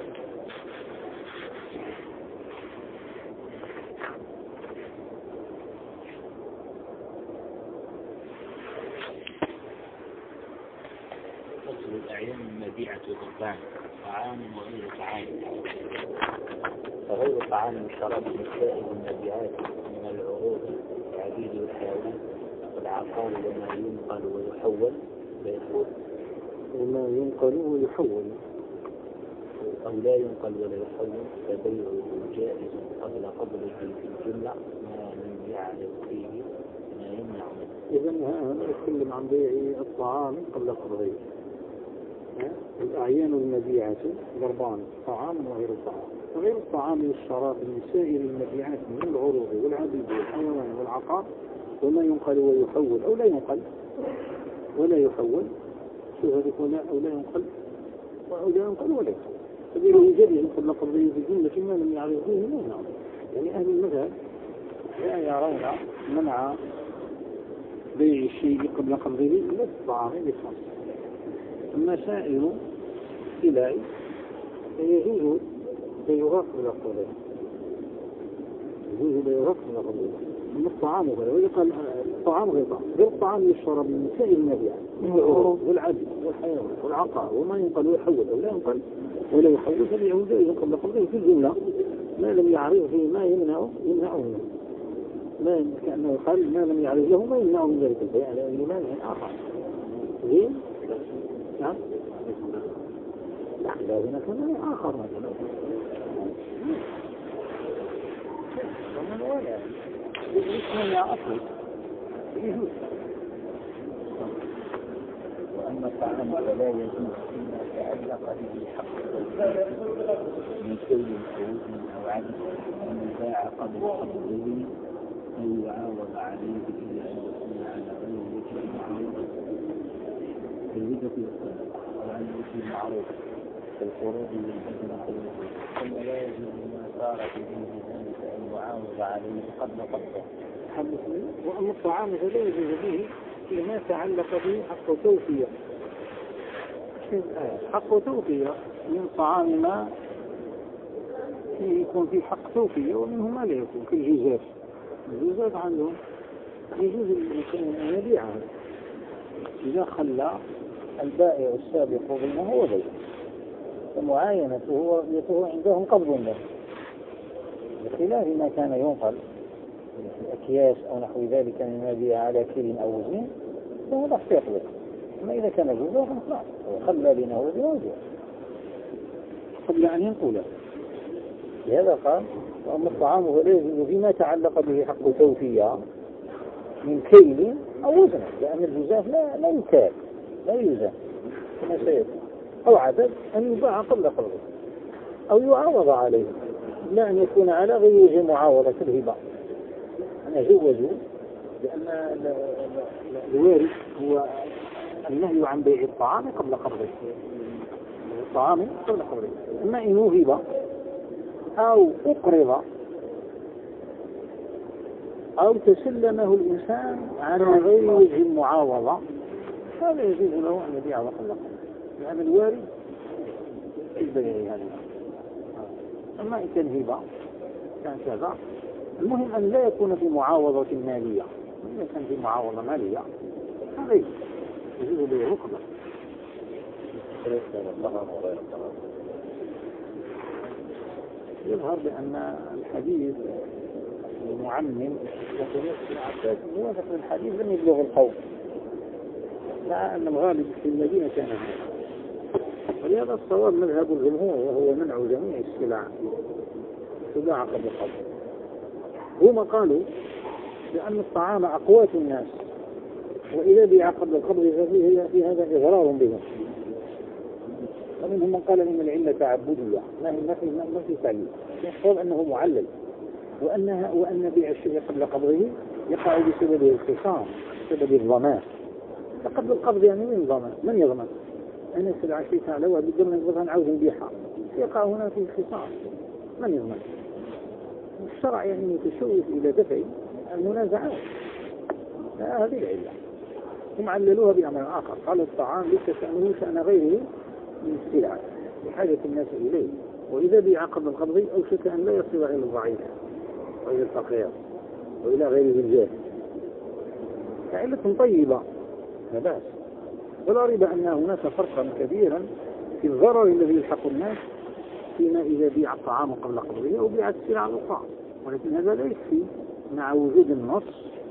الأعيان المبيعة بالبان طعام وغير طعام، فغير طعام الشراب لسائر المبيعات من العروض العبيد والحيوان والعقار وما ينقل ويحول وما ينقل ويحول أو لا ينقل ولا يحول فبيعه جائز قبل قبله في الجملة ما لم يعرض فيه ما يمنع. إذا هنا نتكلم عن بيع الطعام قبل قبضه. الأعيان المبيعة ضربان طعام وغير الطعام. غير الطعام والشراب من سائر المبيعات من العروض والعبيد والحيوان والعقار وما ينقل ويحول أو لا ينقل ولا يحول، شو هذا ولا أو لا ينقل أو لا ينقل ولا يحول. فبيعه جائز قبل قبضه في الجملة ما لم يعرض فيه ما يمنع. يعني أهل المذهب لا يرون منع بيع الشيء قبل قبضه إلا الطعام بخاص. أما سائر سلع فيجوز بيعها قبل قبضه، يجوز بيعها قبل قبضه. أما الطعام غير، ويقال الطعام غير طعام، غير الطعام يشرب من سائر المبيعات من العروض والعبد والحيوان والعقار وما ينقل ويحول أو لا ينقل ولا يحول فبيعه جائز قبل قبضه في الجملة ما لم يعرض فيه ما يمنعه يمنعه منه، ما كأنه قال ما لم يعرض له ما يمنعه من ذلك البيع لأنه مانع آخر. زين؟ نعم؟ لا هنا كمان آخر مثلا ومن ولا يجوز أصل يجوز. وأما الطعام فلا يجوز فيما تعلق به حق من كل حوز أو عدد من باع قبل قبضه أو يعاوض عليه إلا أن يكون على غير وجه معروف بالوجه والصدق وعن وجه معروف كالفروض والبدن كله، ثم لا يجوز ما صار في دين ذلك أن يعاوض عليه قبل قبضه. وأما الطعام فلا يجوز به فيما تعلق به حق توفية، حق توفية من طعام ما يكون فيه حق توفية ومنه ما لا يكون كالجزاف. الجزاف عندهم يجوز الإنسان أن يبيعها إذا خلى البائع السابق بينه وبينه ومعاينته ورؤيته عندهم قبض له، بخلاف ما كان ينقل في أكياس أو نحو ذلك مما بيع على كيل أو وزن فهذا احتياط له. أما إذا كان جزء خلاص خلى بينه وبينه قبل أن ينقله. لهذا قال وأما الطعام فلا يجوز فيما تعلق به حق توفية من كيل أو وزن، لأن الجزاف لا لا يكال لا يوزن كما سيأتي، أو عدد أن يباع قبل قبضه أو يعاوض عليه، لا أن يكون على غير وجه معاوضة الهبة. أنا جوزوا لأن الوارث هو النهي عن بيع الطعام قبل قبضه، الطعام قبل قبضه، أما إن وهب أو أقرض أو تسلمه الإنسان على غير وجه المعاوضة هذا يجوز له أن يبيع قبل قبضه، لأن الوارث يبيع هذا. أما إن كان هبة كان كذا، المهم أن لا يكون في معاوضة مالية، إذا كان في معاوضة مالية هذا يجوز بيعه قبل. يظهر بأن الحديث المعمم موافق للحديث لم يبلغ القول، مع أن الغالب في المدينة كان هذا، ولهذا الصواب مذهب الجمهور وهو منع جميع السلع تباع قبل القبض. هم قالوا بأن الطعام أقوات الناس، وإذا بيع قبل القبض ففيه في هذا إضرار بهم، ومنهم من قال إن العلة تعبدية ما هي ما في ما في تعليل، يحصل أنه معلل، وأنها وأن بيع الشيء قبل قبضه يقع بسبب الخصام بسبب الضمان. فقبل القبض يعني من الضمان؟ من يضمن؟ أنا سلعة شيء تعالى وبدل من يضمن عاوز نبيعها، يقع هنا في خصام، من يضمن؟ الشرع يعني متشوف إلى دفع المنازعات، هذه العلة. هم عللوها بأمر آخر، قالوا الطعام ليس شأنه شأن غيره من السلع بحاجة الناس إليه، وإذا بيع قبل القبض أوشك أن لا يصل إلى الضعيف وإلى الفقير وإلى غيره الجاهل، فعلة طيبة لا بأس، ولا ريب أن هناك فرقا كبيرا في الضرر الذي يلحق الناس فيما إذا بيع الطعام قبل قبضه أو بيع السلع الأخرى، ولكن هذا لا يكفي مع وجود النص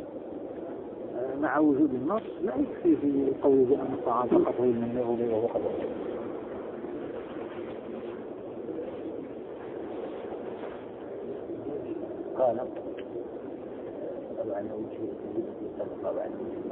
مع وجود النص لا يكفي في قول بأن الطعام فقط هو من وبيعه قبل قبضه. قال طبعا وجه طبعا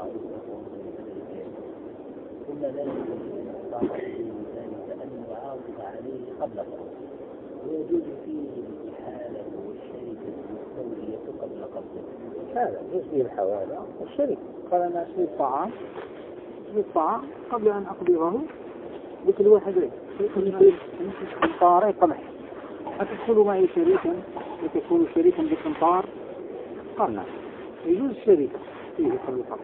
ثم لا يجوز ذلك أن يعاقب عليه قبل قبضه، ويجوز فيه الإحالة والشركة والتولية قبل قبضه. هذا يجوز الحوالة والشركة. قال أنا أشتري الطعام أشتري الطعام قبل أن أقبضه بكل واحد قنطاري قمح، أتدخل معي شريكا وتكون شريكا بقنطار قرنا، يجوز الشركة فيه قبل القبض،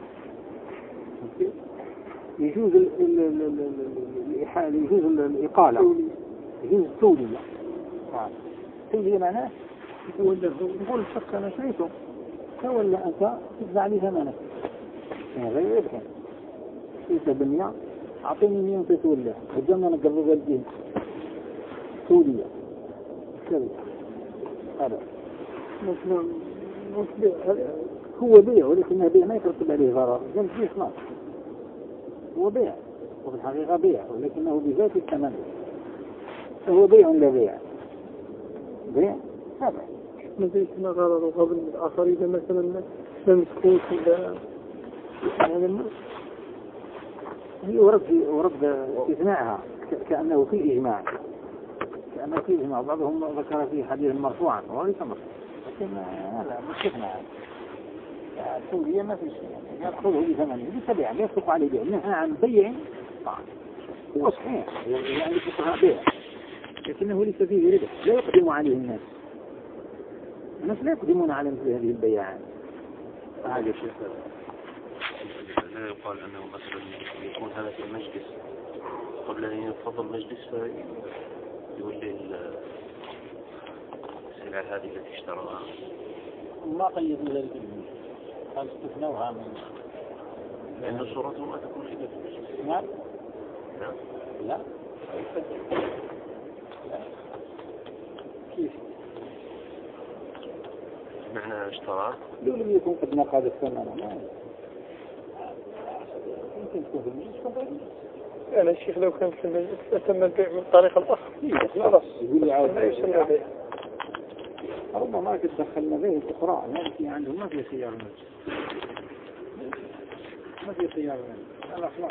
يجوز الإحالة، يجوز الإقالة، يجوز التولية. التولية معناه يقول الشخص أنا شريته تولى أنت تدفع لي ثمنك، يعني غير يبحث شريته بالمئة أعطيني مئة تتولى وجمع نقرب الدين تولية كذا. هذا هو بيع، ولكنه بيع ما يترتب عليه ضرر، جنس بيع خلاص هو بيع، وفي الحقيقة بيع ولكنه بذات الثمن، فهو بيع لا بيع بيع هذا مثل ما غرر قبل الآخر إذا مثلا لم تكون هذا الناس هي ورد ورد استثناءها كأنه في إجماع كأنه في إجماع، بعضهم ذكر في حديث مرفوعا وليس مرفوعا، لكن هذا مستثناء. التولية ما في شيء، يأخذه بثمنه بتبيع لا يصدق عليه بيع، نهى عن بيع طعام هو صحيح يعني فقهاء بيع، لكنه ليس فيه ربح، لا يقدم عليه الناس الناس لا يقدمون على مثل هذه البيعات. هذا الشيء لا يقال أنه مثلا يكون هذا في مجلس قبل أن ينفض المجلس فيولي السلع هذه التي اشتراها ما قيدوا ذلك المجلس، قال استثنوها من لأن صورته ما تكون في المجلس. نعم لا لا كيف معنى اشتراه لو لم يكن قد نقض الثمن يمكن تكون في المجلس تكون في المجلس. يعني الشيخ لو كان في المجلس تم البيع من طريق الأخر خلاص يقول لي عاوز لا يسمى بيع. ربما قد دخلنا به الأخرى التي عندهم ما في خيار المجلس ما في خيار المجلس الأخلاق